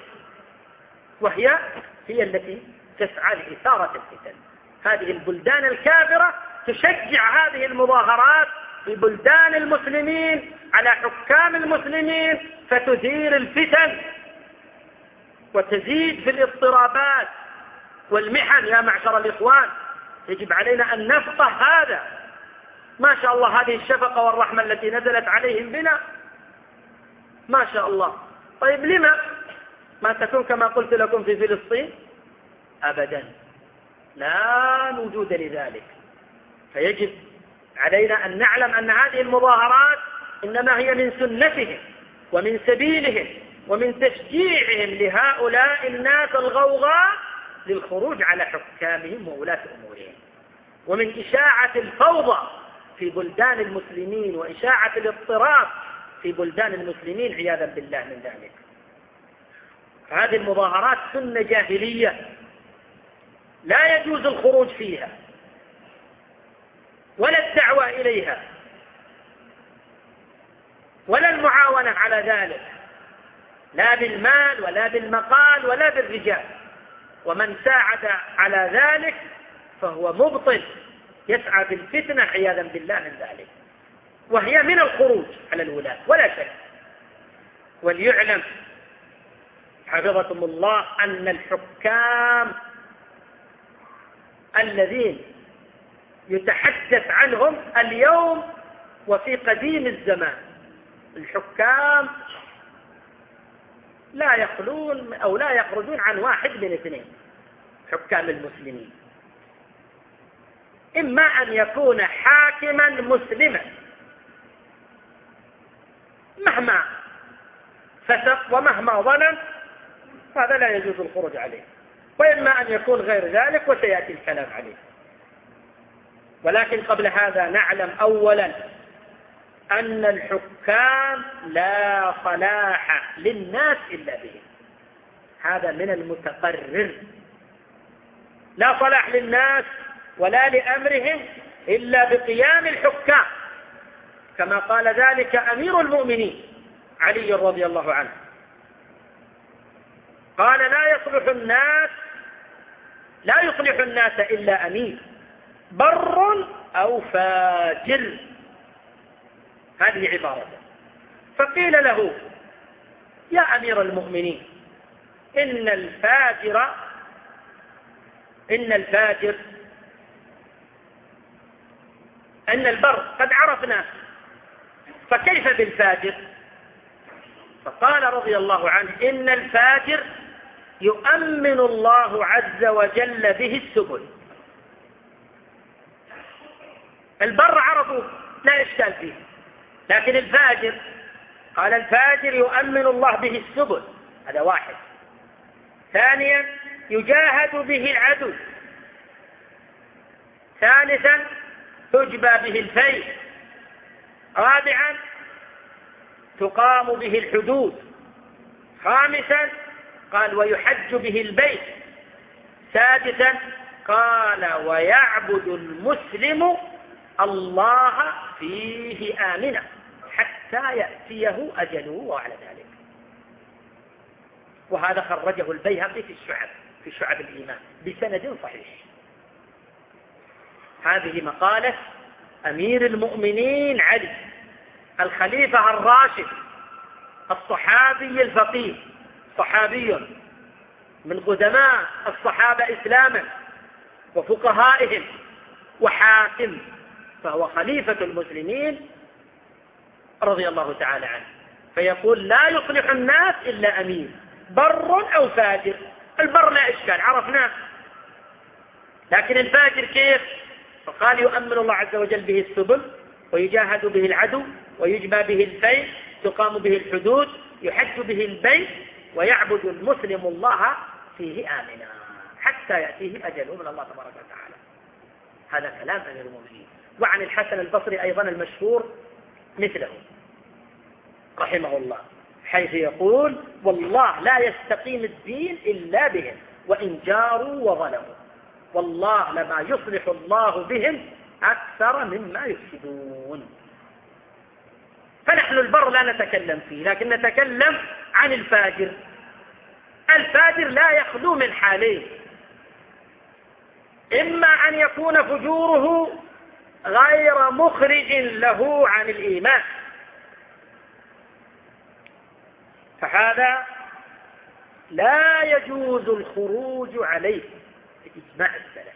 وهي هي التي تسعى لإثارة الفتن. هذه البلدان الكافرة تشجع هذه المظاهرات في بلدان المسلمين على حكام المسلمين، فتثير الفتن وتزيد في الاضطرابات والمحن. يا معشر الإخوان، يجب علينا أن نفقه هذا. ما شاء الله هذه الشفقة والرحمة التي نزلت عليهم بنا، ما شاء الله. طيب لما ما تكون كما قلت لكم في فلسطين؟ أبدا، لا وجود لذلك. فيجب علينا أن نعلم أن هذه المظاهرات إنما هي من سنتهم ومن سبيلهم ومن تشجيعهم لهؤلاء الناس الغوغاء للخروج على حكامهم وولاة أمورهم، ومن إشاعة الفوضى في بلدان المسلمين وإشاعة الاضطراب في بلدان المسلمين عياذا بالله من ذلك. هذه المظاهرات سنة جاهلية لا يجوز الخروج فيها ولا الدعوة إليها ولا المعاونة على ذلك، لا بالمال ولا بالمقال ولا بالرجال، ومن ساعد على ذلك فهو مبطل يسعى بالفتنة عياذا بالله من ذلك، وهي من الخروج على الولاة ولا شك. وليعلم حفظكم الله أن الحكام الذين يتحدث عنهم اليوم وفي قديم الزمان، الحكام لا يخلون أو لا يخرجون عن واحد من اثنين. حكام المسلمين إما أن يكون حاكما مسلما مهما فسق ومهما ظلم، هذا لا يجوز الخروج عليه، وإما أن يكون غير ذلك وسيأتي الكلام عليه. ولكن قبل هذا نعلم أولا أن الحكام لا صلاح للناس إلا بهم، هذا من المتقرر. لا صلاح للناس ولا لأمرهم إلا بقيام الحكام، كما قال ذلك أمير المؤمنين علي رضي الله عنه، قال لا يصلح الناس لا يصلح الناس إلا أمير بر أو فاجر، هذه عبارته. فقيل له يا أمير المؤمنين إن الفاجر إن الفاجر أن البر قد عرفنا، فكيف بالفاجر؟ فقال رضي الله عنه إن الفاجر يؤمن الله عز وجل به السبل. البر عرفوا لا إشكال فيه، لكن الفاجر قال الفاجر يؤمن الله به السبل، هذا واحد. ثانيا يجاهد به العدو. ثالثا تجبى به الفيل. رابعا تقام به الحدود. خامسا قال ويحج به البيت. سادسا قال ويعبد المسلم الله فيه آمنا حتى يأتيه أجله وعلى ذلك. وهذا خرجه البيهقي في الشعب في شعب الإيمان بسند صحيح. هذه مقالة أمير المؤمنين علي الخليفة الراشد الصحابي الفقيه، صحابي من قدماء الصحابة إسلاما وفقهائهم وحاكم، فهو خليفة المسلمين رضي الله تعالى عنه. فيقول لا يصلح الناس إلا أمين بر أو فاجر. البر لا إشكال عرفناه، لكن الفاجر كيف؟ فقال يؤمن الله عز وجل به السبل ويجاهد به العدو ويجبى به الفيل تقام به الحدود يحج به البيت ويعبد المسلم الله فيه آمنا حتى يأتيه أجله من الله تبارك وتعالى. هذا كلام أمير المؤمنين. وعن الحسن البصري أيضا المشهور مثله رحمه الله، حيث يقول والله لا يستقيم الدين إلا بهم وإن جاروا وظلموا، والله لما يصلح الله بهم أكثر مما يفسدون. فنحن البر لا نتكلم فيه، لكن نتكلم عن الفاجر. الفاجر لا يخلو من حالين: إما أن يكون فجوره غير مخرج له عن الإيمان، فهذا لا يجوز الخروج عليه بإجماع السلف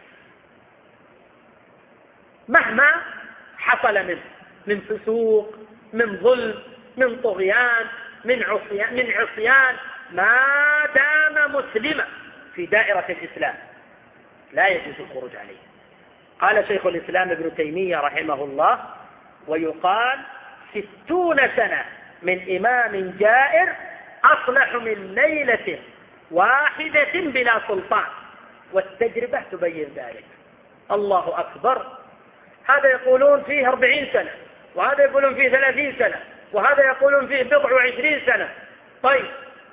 مهما حصل منه من فسوق، من ظلم، من طغيان، من عصيان, من عصيان ما دام مسلما في دائرة الإسلام لا يجوز الخروج عليه. قال شيخ الإسلام ابن تيمية رحمه الله: ويقال ستون سنة من إمام جائر أصلح من ليلة واحدة بلا سلطان، والتجربة تبين ذلك. الله أكبر. هذا يقولون فيه أربعين سنة، وهذا يقولون فيه ثلاثين سنة، وهذا يقولون فيه بضع وعشرين سنة. طيب،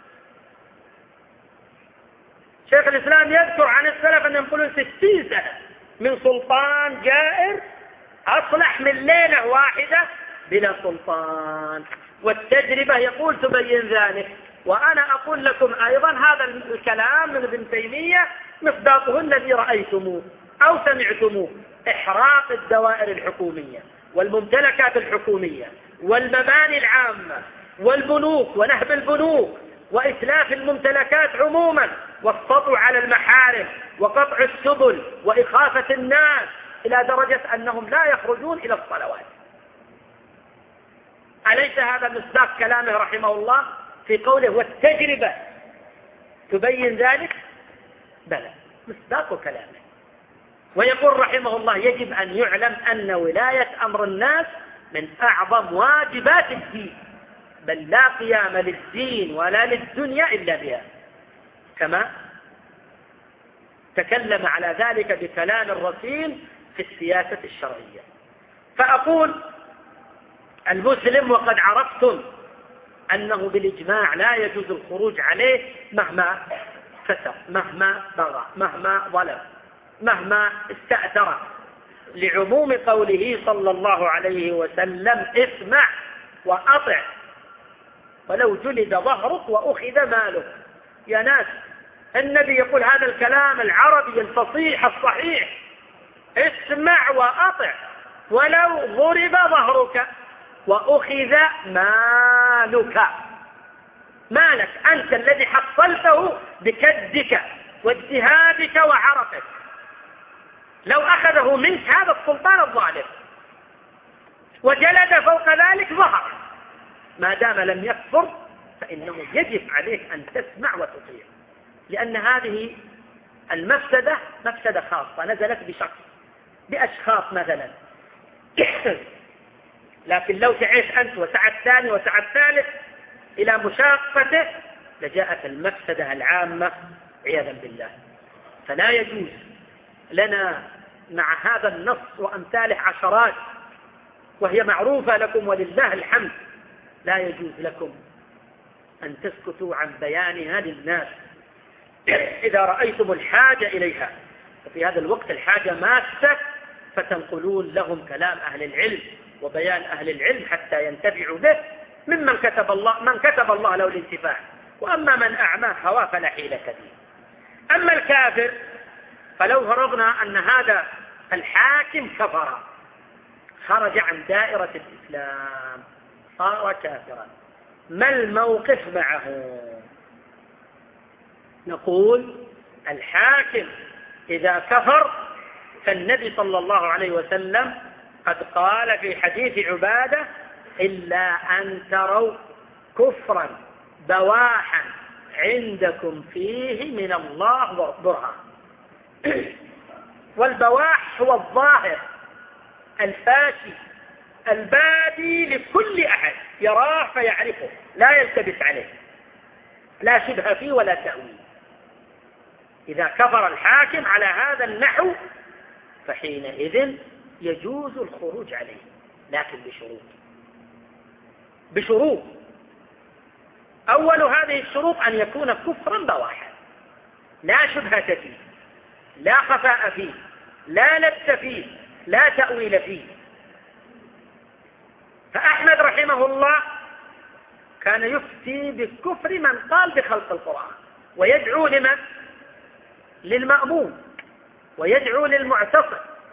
شيخ الإسلام يذكر عن السلف أنهم يقولون ستين سنة من سلطان جائر أصلح من ليلة واحدة بلا سلطان، والتجربة يقول تبين ذلك. وأنا أقول لكم أيضا هذا الكلام من ابن تيمية مصداقه الذي رأيتموه أو سمعتموه: إحراق الدوائر الحكومية والممتلكات الحكومية والمباني العامة والبنوك ونهب البنوك وإتلاف الممتلكات عموما والسطو على المحارم وقطع السبل وإخافة الناس إلى درجة أنهم لا يخرجون إلى الصلوات. أليس هذا مصداق كلامه رحمه الله في قوله والتجربة تبين ذلك؟ بلى، مصداق كلامه. ويقول رحمه الله: يجب أن يعلم أن ولاية أمر الناس من أعظم واجبات الدين، بل لا قيام للدين ولا للدنيا إلا بها، كما تكلم على ذلك بكلام الرسيل في السياسة الشرعية. فأقول المسلم وقد عرفتم أنه بالإجماع لا يجوز الخروج عليه مهما فسق، مهما بغى، مهما ظلم، مهما استأثر، لعموم قوله صلى الله عليه وسلم: اسمع وأطع ولو جلد ظهرك وأخذ مالك. يا ناس، النبي يقول هذا الكلام العربي الفصيح الصحيح: اسمع وأطع ولو ضرب ظهرك وأخذ مالك. مالك أنت الذي حصلته بكدك واجتهادك وعرفك، لو أخذه منك هذا السلطان الظالم وجلد فوق ذلك ظهر، ما دام لم يكفر فإنه يجب عليك أن تسمع وتطيع، لأن هذه المفسدة مفسدة خاصة نزلت بشخص بأشخاص مثلا لكن لو تعيش أنت وسعى الثاني وسعى الثالث إلى مشاقته لجاءت المفسدة العامة عياذا بالله. فلا يجوز لنا مع هذا النص وأمثاله عشرات وهي معروفة لكم ولله الحمد، لا يجوز لكم أن تسكتوا عن بيانها للناس إذا رأيتم الحاجة إليها، وفي هذا الوقت الحاجة ماسة، فتنقلون لهم كلام أهل العلم وبيان أهل العلم حتى ينتفعوا به ممن كتب الله من كتب الله له الانتفاع. وأما من أعمى هواه فلا حيلة فيه. أما الكافر فلو فرضنا أن هذا الحاكم كفر، خرج عن دائرة الإسلام، صار كافرا، ما الموقف معه؟ نقول الحاكم إذا كفر فالنبي صلى الله عليه وسلم قد قال في حديث عبادة: إلا أن تروا كفرا بواحا عندكم فيه من الله برهان. والبواح هو الظاهر الفاشي البادي لكل أحد يراه فيعرفه، لا يلتبس عليه، لا شبه فيه ولا تأويل. إذا كفر الحاكم على هذا النحو فحينئذ يجوز الخروج عليه، لكن بشروط بشروط أول هذه الشروط أن يكون كفرا بواحا، لا شبهة فيه، لا خفاء فيه، لا لبس فيه، لا تأويل فيه. فأحمد رحمه الله كان يفتي بالكفر من قال بخلق القرآن، ويدعو لمن؟ للمأمون، ويدعو للمعتصم،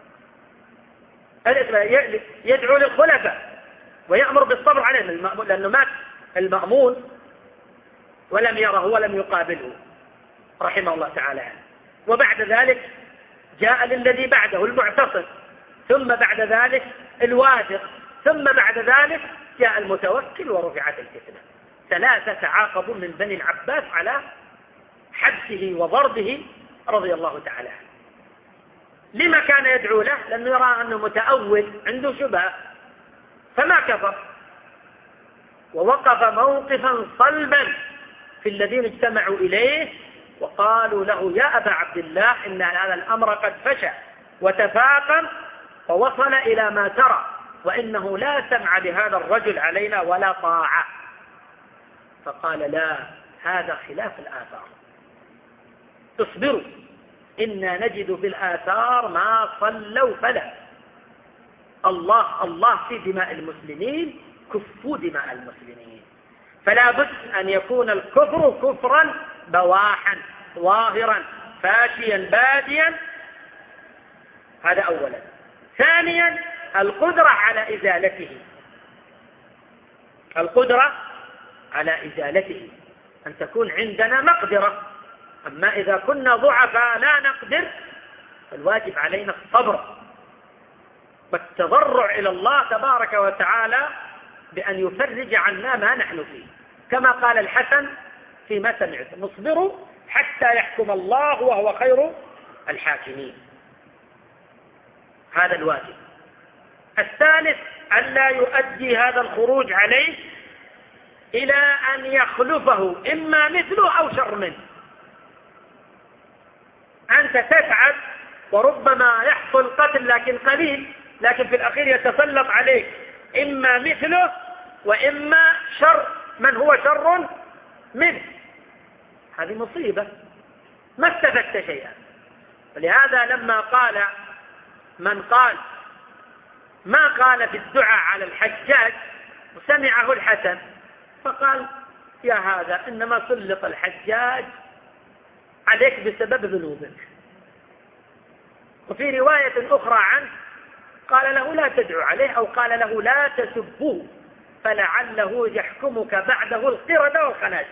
يدعو للخلفاء، ويأمر بالصبر عليهم، لأنه مات المأمون ولم يره ولم يقابله رحمه الله تعالى. وبعد ذلك جاء للذي بعده المعتصم، ثم بعد ذلك الواثق، ثم بعد ذلك جاء المتوكل ورفعت الفتنة. ثلاثة تعاقبوا من بني العباس على حبسه وضربه رضي الله تعالى عنه. لما كان يدعو له؟ لأنه يرى أنه متأول عنده شبهة، فما كفر، ووقف موقفا صلبا في الذين اجتمعوا إليه وقالوا له: يا أبا عبد الله، إن هذا الأمر قد فشى وتفاقم ووصل إلى ما ترى، وإنه لا سمع لهذا الرجل علينا ولا طاعة. فقال: لا، هذا خلاف الآثار، اصبروا، إنا نجد في الآثار ما صلوا فلا. الله الله في دماء المسلمين، كفوا دماء المسلمين. فلا بد أن يكون الكفر كفرا بواحا ظاهرا فاشيا باديا. هذا أولا. ثانيا القدرة على إزالته، القدرة على إزالته، أن تكون عندنا مقدرة. أما إذا كنا ضعفاء لا نقدر فالواجب علينا الصبر والتضرع إلى الله تبارك وتعالى بأن يفرج عنا ما نحن فيه، كما قال الحسن فيما سمعت: نصبر حتى يحكم الله وهو خير الحاكمين. هذا الواجب. الثالث ألا يؤدي هذا الخروج عليه إلى أن يخلفه إما مثله أو شر منه. أنت تتعب وربما يحصل قتل لكن قليل، لكن في الأخير يتسلط عليك إما مثله وإما شر من هو شر منه. هذه مصيبة، ما استفدت شيئا. ولهذا لما قال من قال ما قال في الدعاء على الحجاج وسمعه الحسن فقال: يا هذا إنما سلط الحجاج عليك بسبب ذنوبك. وفي رواية أخرى عنه قال له: لا تدعو عليه، أو قال له: لا تسبوه فلعله يحكمك بعده القردة والخنازير.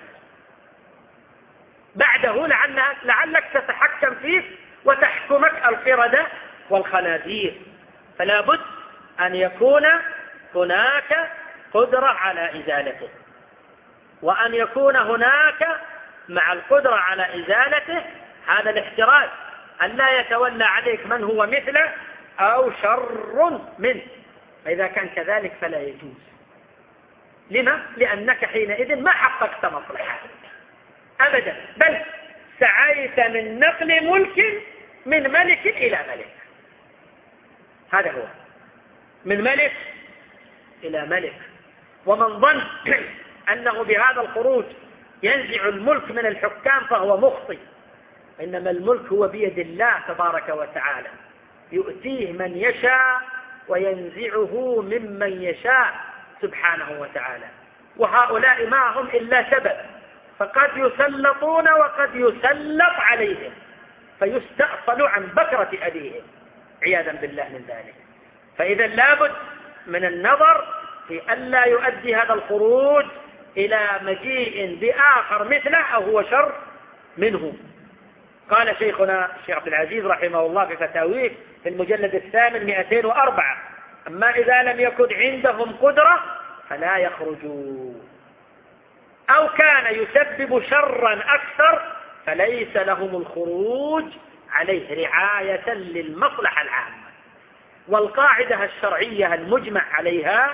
بعده لعلك, لعلك تتحكم فيه وتحكمك القردة والخنازير. فلا بد أن يكون هناك قدرة على إزالته، وأن يكون هناك مع القدرة على إزالته هذا الاحتراز، أن لا يتولى عليك من هو مثله أو شر منه. فإذا كان كذلك فلا يجوز. لما؟ لأنك حينئذ ما حققت مصلحة أبدا، بل سعيت من نقل ملك من ملك إلى ملك. هذا هو، من ملك إلى ملك. ومن ظن أنه بهذا الخروج ينزع الملك من الحكام فهو مخطئ، إنما الملك هو بيد الله تبارك وتعالى، يؤتيه من يشاء وينزعه ممن يشاء سبحانه وتعالى. وهؤلاء ما هم إلا سبب، فقد يسلطون وقد يسلط عليهم فيستأصل عن بكرة أبيهم عياذا بالله من ذلك. فإذا لابد من النظر في ألا يؤدي هذا الخروج إلى مجيء بآخر مثله أو هو شر منه. قال شيخنا الشيخ عبد العزيز رحمه الله في فتاويه في المجلد الثامن مئتين وأربعة: أما إذا لم يكن عندهم قدرة فلا يخرجوا، أو كان يسبب شرا أكثر فليس لهم الخروج عليه رعاية للمصلحة العامة. والقاعدة الشرعية المجمع عليها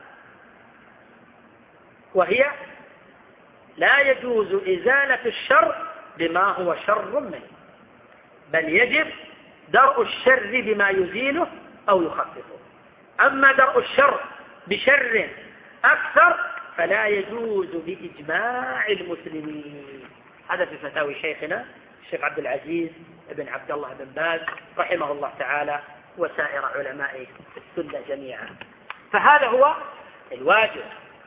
وهي: لا يجوز إزالة الشر بما هو شر منه، بل يجب درء الشر بما يزيله أو يخففه. أما درء الشر بشر أكثر فلا يجوز بإجماع المسلمين. هذا في فتاوي شيخنا الشيخ عبد العزيز بن عبد الله بن باز رحمه الله تعالى وسائر علماء السنة جميعا. فهذا هو الواجب.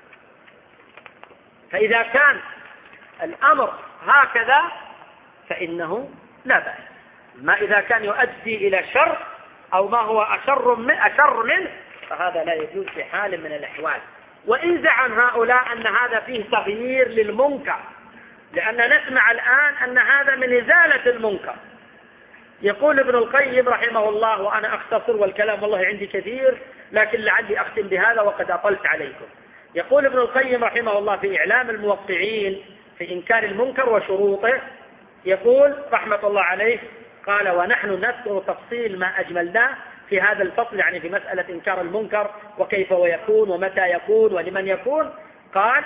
فإذا كان الأمر هكذا فإنه لا بأس. ما إذا كان يؤدي إلى شر أو ما هو أشر من أشر منه فهذا لا يجوز في حال من الأحوال. وإن زعم هؤلاء أن هذا فيه تغيير للمنكر، لأن نسمع الآن أن هذا من إزالة المنكر. يقول ابن القيم رحمه الله، وأنا أختصر والكلام والله عندي كثير لكن لعلي أختم بهذا وقد أطلت عليكم. يقول ابن القيم رحمه الله في إعلام الموقعين في إنكار المنكر وشروطه، يقول رحمة الله عليه: قال: ونحن نذكر تفصيل ما أجملناه في هذا الفصل، يعني في مسألة إنكار المنكر وكيف ويكون ومتى يكون ولمن يكون. قال: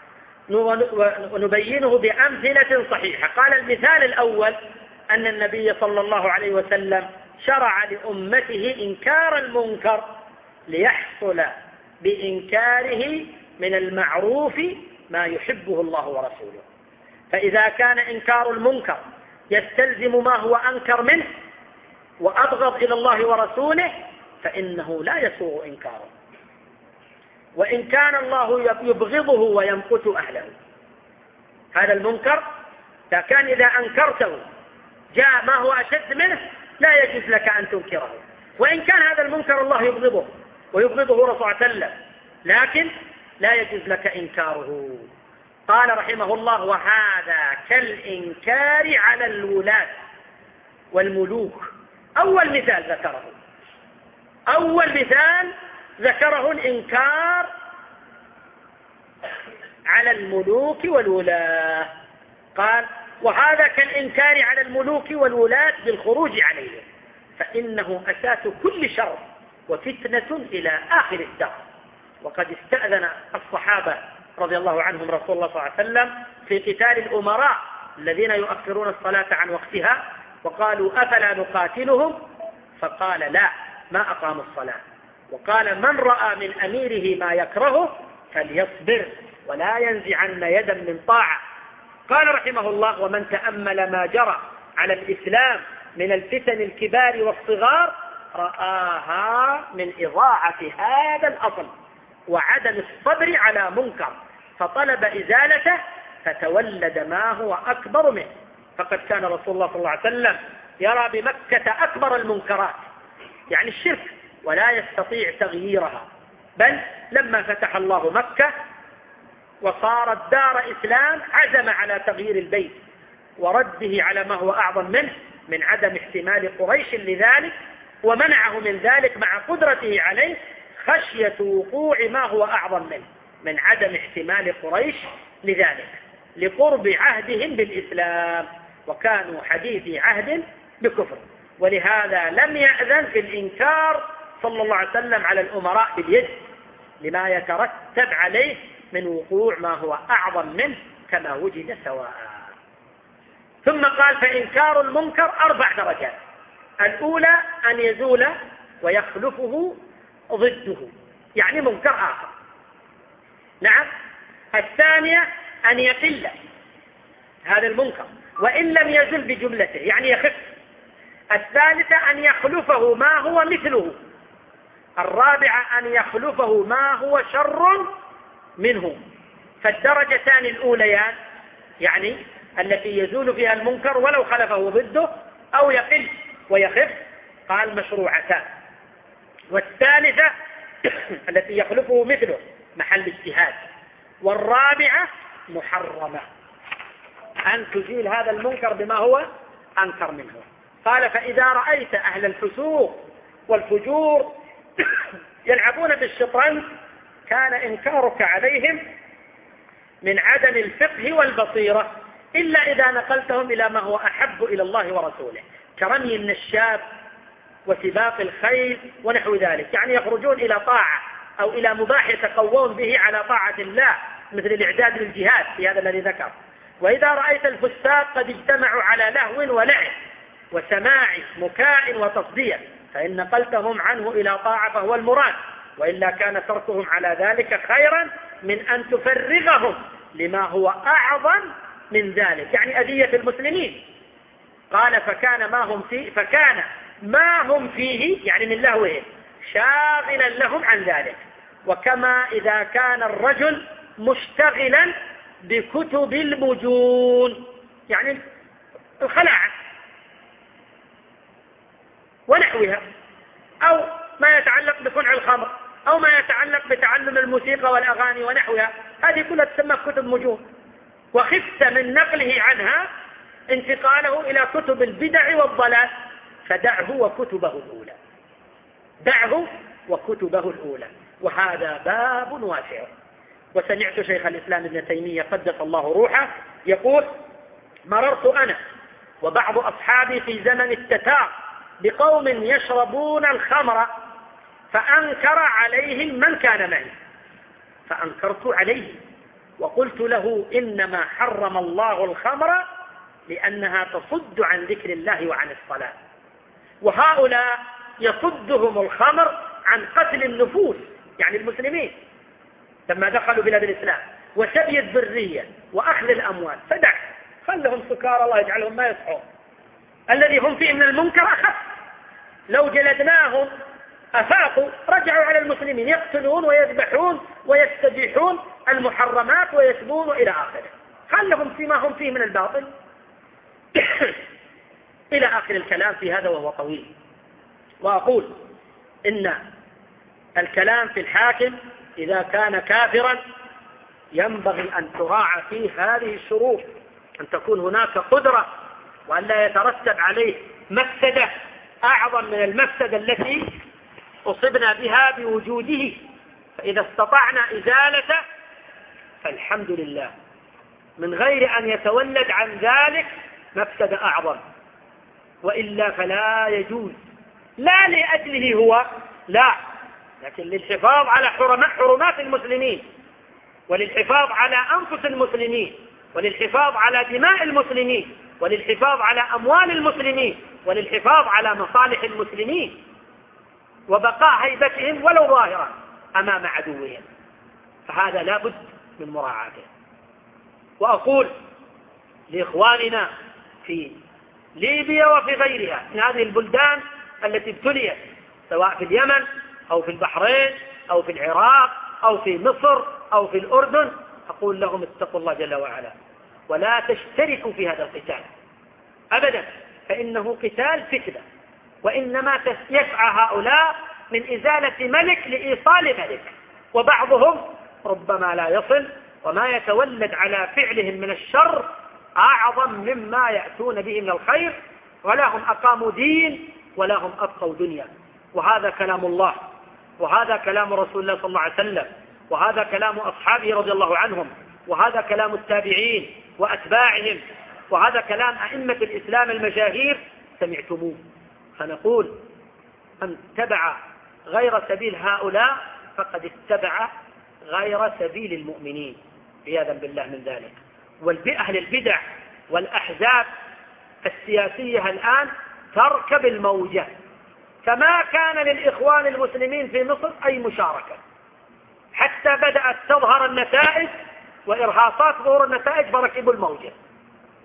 ونبينه بأمثلة صحيحة. قال: المثال الأول أن النبي صلى الله عليه وسلم شرع لأمته إنكار المنكر ليحصل بإنكاره من المعروف ما يحبه الله ورسوله. فإذا كان إنكار المنكر يستلزم ما هو أنكر منه وأبغض إلى الله ورسوله فإنه لا يسوغ إنكاره. وإن كان الله يبغضه ويمقت أهله، هذا المنكر فكان إذا أنكرته جاء ما هو أشد منه لا يجوز لك أن تنكره. وإن كان هذا المنكر الله يبغضه ويبغضه رسول الله صلى الله عليه وسلم لكن لا يجوز لك إنكاره. قال رحمه الله: وهذا كالإنكار على الولاة والملوك. أول مثال ذكره أول مثال ذكره الإنكار على الملوك والولاة. قال: وهذا كالإنكار على الملوك والولاة بالخروج عليهم، فإنه أساس كل شر وفتنة إلى آخر الدهر. وقد استأذن الصحابة رضي الله عنهم رسول الله صلى الله عليه وسلم في قتال الأمراء الذين يؤخرون الصلاة عن وقتها، وقالوا: أفلا نقاتلهم؟ فقال: لا، ما أقاموا الصلاة. وقال: من رأى من أميره ما يكرهه فليصبر ولا ينزعن يدا من طاعة. قال رحمه الله: ومن تأمل ما جرى على الإسلام من الفتن الكبار والصغار رآها من إضاعة هذا الأصل وعدم الصبر على منكر، فطلب إزالته فتولد ما هو أكبر منه. فقد كان رسول الله صلى الله عليه وسلم يرى بمكة أكبر المنكرات يعني الشرك ولا يستطيع تغييرها، بل لما فتح الله مكة وصارت دار إسلام عزم على تغيير البيت ورده على ما هو أعظم منه من عدم احتمال قريش لذلك، ومنعه من ذلك مع قدرته عليه خشية وقوع ما هو أعظم منه من عدم احتمال قريش لذلك لقرب عهدهم بالإسلام، وكانوا حديثي عهد بكفر. ولهذا لم يأذن في الإنكار صلى الله عليه وسلم على الأمراء باليد لما يترتب عليه من وقوع ما هو أعظم منه كما وجد سواء. ثم قال: فإنكار المنكر أربع درجات. الأولى أن يزول ويخلفه ضده، يعني منكر آخر. نعم. الثانية أن يقل هذا المنكر وإن لم يزل بجملته، يعني يخف. الثالثة أن يخلفه ما هو مثله. الرابعة أن يخلفه ما هو شر منه. فالدرجتان الأوليان يعني التي يزول فيها المنكر ولو خلفه ضده أو يقل ويخف قال مشروعتان. والثالثة التي يخلفه مثله محل اجتهاد. والرابعة محرمة، أن تزيل هذا المنكر بما هو أنكر منه. قال فإذا رأيت أهل الفسوق والفجور يلعبون بالشطرنج كان إنكارك عليهم من عدم الفقه والبصيرة إلا إذا نقلتهم إلى ما هو أحب إلى الله ورسوله كرمي النشاب وسباق الخيل ونحو ذلك، يعني يخرجون إلى طاعة أو إلى مباح يتقوون به على طاعة الله مثل الإعداد للجهاد في هذا الذي ذكر. وإذا رأيت الفساق قد اجتمعوا على لهو ولعب وسماع مكاء وتصديق فإن نقلتهم عنه إلى طاعة فهو المراد، وإلا كان تركهم على ذلك خيرا من أن تفرغهم لما هو أعظم من ذلك، يعني أذية المسلمين. قال فكان ما هم فيه فكان ما هم فيه يعني من لهوهم شاغلا لهم عن ذلك. وكما إذا كان الرجل مشتغلا بكتب المجون يعني الخلاعة ونحوها، أو ما يتعلق بصنع الخمر، أو ما يتعلق بتعلم الموسيقى والأغاني ونحوها، هذه كلها تسمى كتب مجون. وخفت من نقله عنها انتقاله إلى كتب البدع والضلال فدعه وكتبه الأولى، دعه وكتبه الأولى. وهذا باب واسع. وسمعت شيخ الإسلام ابن تيمية قدس الله روحه يقول مررت أنا وبعض أصحابي في زمن التتار بقوم يشربون الخمر فأنكر عليهم من كان معي، فأنكرت عليه وقلت له إنما حرم الله الخمر لأنها تصد عن ذكر الله وعن الصلاة، وهؤلاء يصدهم الخمر عن قتل النفوس يعني المسلمين لما دخلوا بلاد الإسلام وسبي الذرية وأخذ الأموال، فدع خلهم سكار الله يجعلهم ما يصحون. الذي هم فيه من المنكر أخف، لو جلدناهم أفاقوا رجعوا على المسلمين يقتلون ويذبحون ويستبيحون المحرمات ويسبون إلى آخره، خلهم فيما هم فيه من الباطل إلى آخر الكلام في هذا وهو طويل. وأقول إن الكلام في الحاكم إذا كان كافرا ينبغي أن تراعى فيه هذه الشروط، أن تكون هناك قدرة وأن لا يترتب عليه مفسدة أعظم من المفسدة التي أصبنا بها بوجوده، فإذا استطعنا إزالته فالحمد لله، من غير أن يتولد عن ذلك مفسدة أعظم، وإلا فلا يجوز، لا لأجله هو لا، لكن للحفاظ على حرمات المسلمين وللحفاظ على أنفس المسلمين وللحفاظ على دماء المسلمين وللحفاظ على أموال المسلمين وللحفاظ على مصالح المسلمين وبقاء هيبتهم ولو ظاهرا أمام عدوهم، فهذا لا بد من مراعاته. وأقول لإخواننا في ليبيا وفي غيرها من هذه البلدان التي ابتليت سواء في اليمن أو في البحرين أو في العراق أو في مصر أو في الأردن، أقول لهم اتقوا الله جل وعلا ولا تشتركوا في هذا القتال أبدا، فإنه قتال فتنة، وإنما يسعى هؤلاء من إزالة ملك لإيصال ملك، وبعضهم ربما لا يصل، وما يتولد على فعلهم من الشر أعظم مما يأتون به من الخير، ولا هم أقاموا دين ولا هم أبقوا دنيا. وهذا كلام الله، وهذا كلام رسول الله صلى الله عليه وسلم، وهذا كلام أصحابه رضي الله عنهم، وهذا كلام التابعين وأتباعهم، وهذا كلام أئمة الإسلام المشاهير سمعتموه. فنقول من اتبع غير سبيل هؤلاء فقد اتبع غير سبيل المؤمنين عياذا بالله من ذلك. والأهل البدع والأحزاب السياسية الآن تركب الموجة، كما كان للإخوان المسلمين في مصر أي مشاركة، حتى بدأت تظهر النتائج وإرهاصات ظهور النتائج فركبوا الموجة،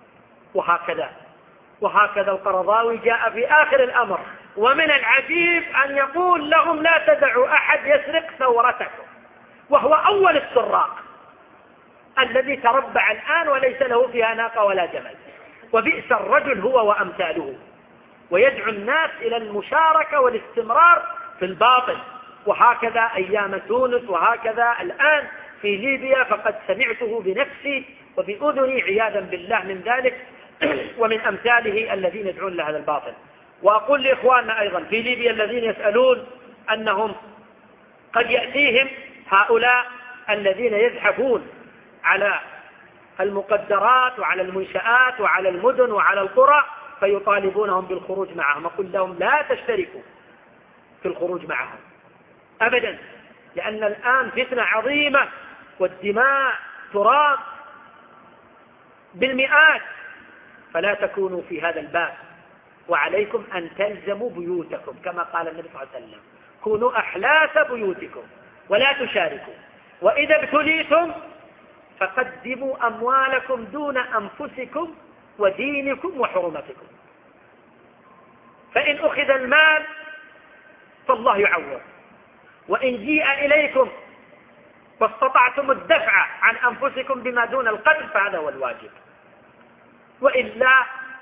وهكذا وهكذا القرضاوي جاء في آخر الأمر: ومن العجيب أن يقول لهم لا تدعوا أحد يسرق ثورتكم، وهو أول السراق الذي تربع الآن وليس له فيها ناقة ولا جمل، وبئس الرجل هو وأمثاله، ويدعو الناس إلى المشاركة والاستمرار في الباطل. وهكذا أيام تونس، وهكذا الآن في ليبيا، فقد سمعته بنفسي وبأذني عياذا بالله من ذلك ومن أمثاله الذين يدعون لهذا الباطل. وأقول لإخواننا أيضا في ليبيا الذين يسألون أنهم قد يأتيهم هؤلاء الذين يزحفون على المقدرات وعلى المنشآت وعلى المدن وعلى القرى فيطالبونهم بالخروج معهم، أقول لهم لا تشتركوا في الخروج معهم أبدا، لأن الآن فتنة عظيمة والدماء تراق بالمئات، فلا تكونوا في هذا الباب، وعليكم أن تلزموا بيوتكم كما قال النبي صلى الله عليه وسلم: كونوا أحلاس بيوتكم ولا تشاركوا، وإذا ابتليتم فقدموا أموالكم دون أنفسكم ودينكم وحرمتكم، فإن أخذ المال فالله يعوض، وإن جيء إليكم واستطعتم الدفع عن أنفسكم بما دون القتل فهذا هو الواجب، وإلا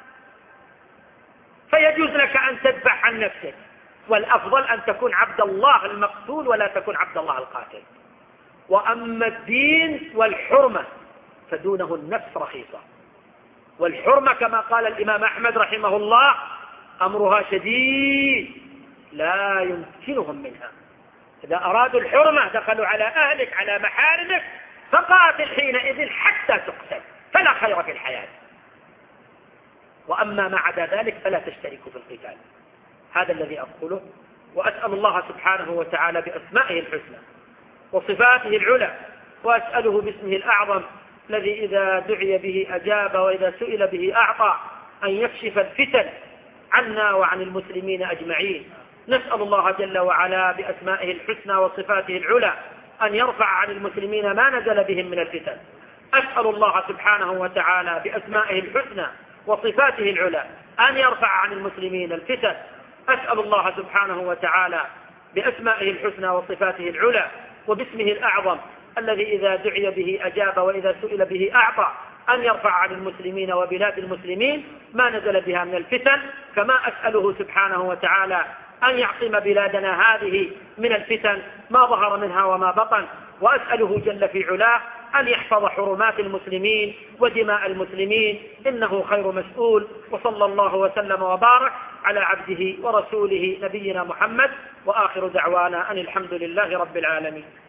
فيجوز لك أن تذبح عن نفسك، والأفضل أن تكون عبد الله المقتول ولا تكون عبد الله القاتل. وأما الدين والحرمة فدونه النفس رخيصة، والحرمة كما قال الإمام أحمد رحمه الله أمرها شديد لا يمكنهم منها، إذا أرادوا الحرمة دخلوا على أهلك على محارمك فقاتل حينئذ حتى تقتل، فلا خير في الحياة. وأما ما عدا ذلك فلا تشتركوا في القتال. هذا الذي أقوله، وأسأل الله سبحانه وتعالى بأسمائه الحسنى وصفاته العلى، وأسأله باسمه الأعظم الذي إذا دعي به أجاب وإذا سئل به أعطى أن يكشف الفتن عنا وعن المسلمين أجمعين. نسأل الله جل وعلا بأسمائه الحسنى وصفاته العلى أن يرفع عن المسلمين ما نزل بهم من الفتن. أسأل الله سبحانه وتعالى بأسمائه الحسنى وصفاته العلى أن يرفع عن المسلمين الفتن. أسأل الله سبحانه وتعالى بأسمائه الحسنى وصفاته العلى وباسمه الأعظم الذي إذا دعي به أجاب وإذا سئل به أعطى أن يرفع عن المسلمين وبلاد المسلمين ما نزل بها من الفتن، كما أسأله سبحانه وتعالى أن يعصم بلادنا هذه من الفتن ما ظهر منها وما بطن، وأسأله جل في علاه أن يحفظ حرمات المسلمين ودماء المسلمين، إنه خير مسؤول. وصلى الله وسلم وبارك على عبده ورسوله نبينا محمد، وآخر دعوانا أن الحمد لله رب العالمين.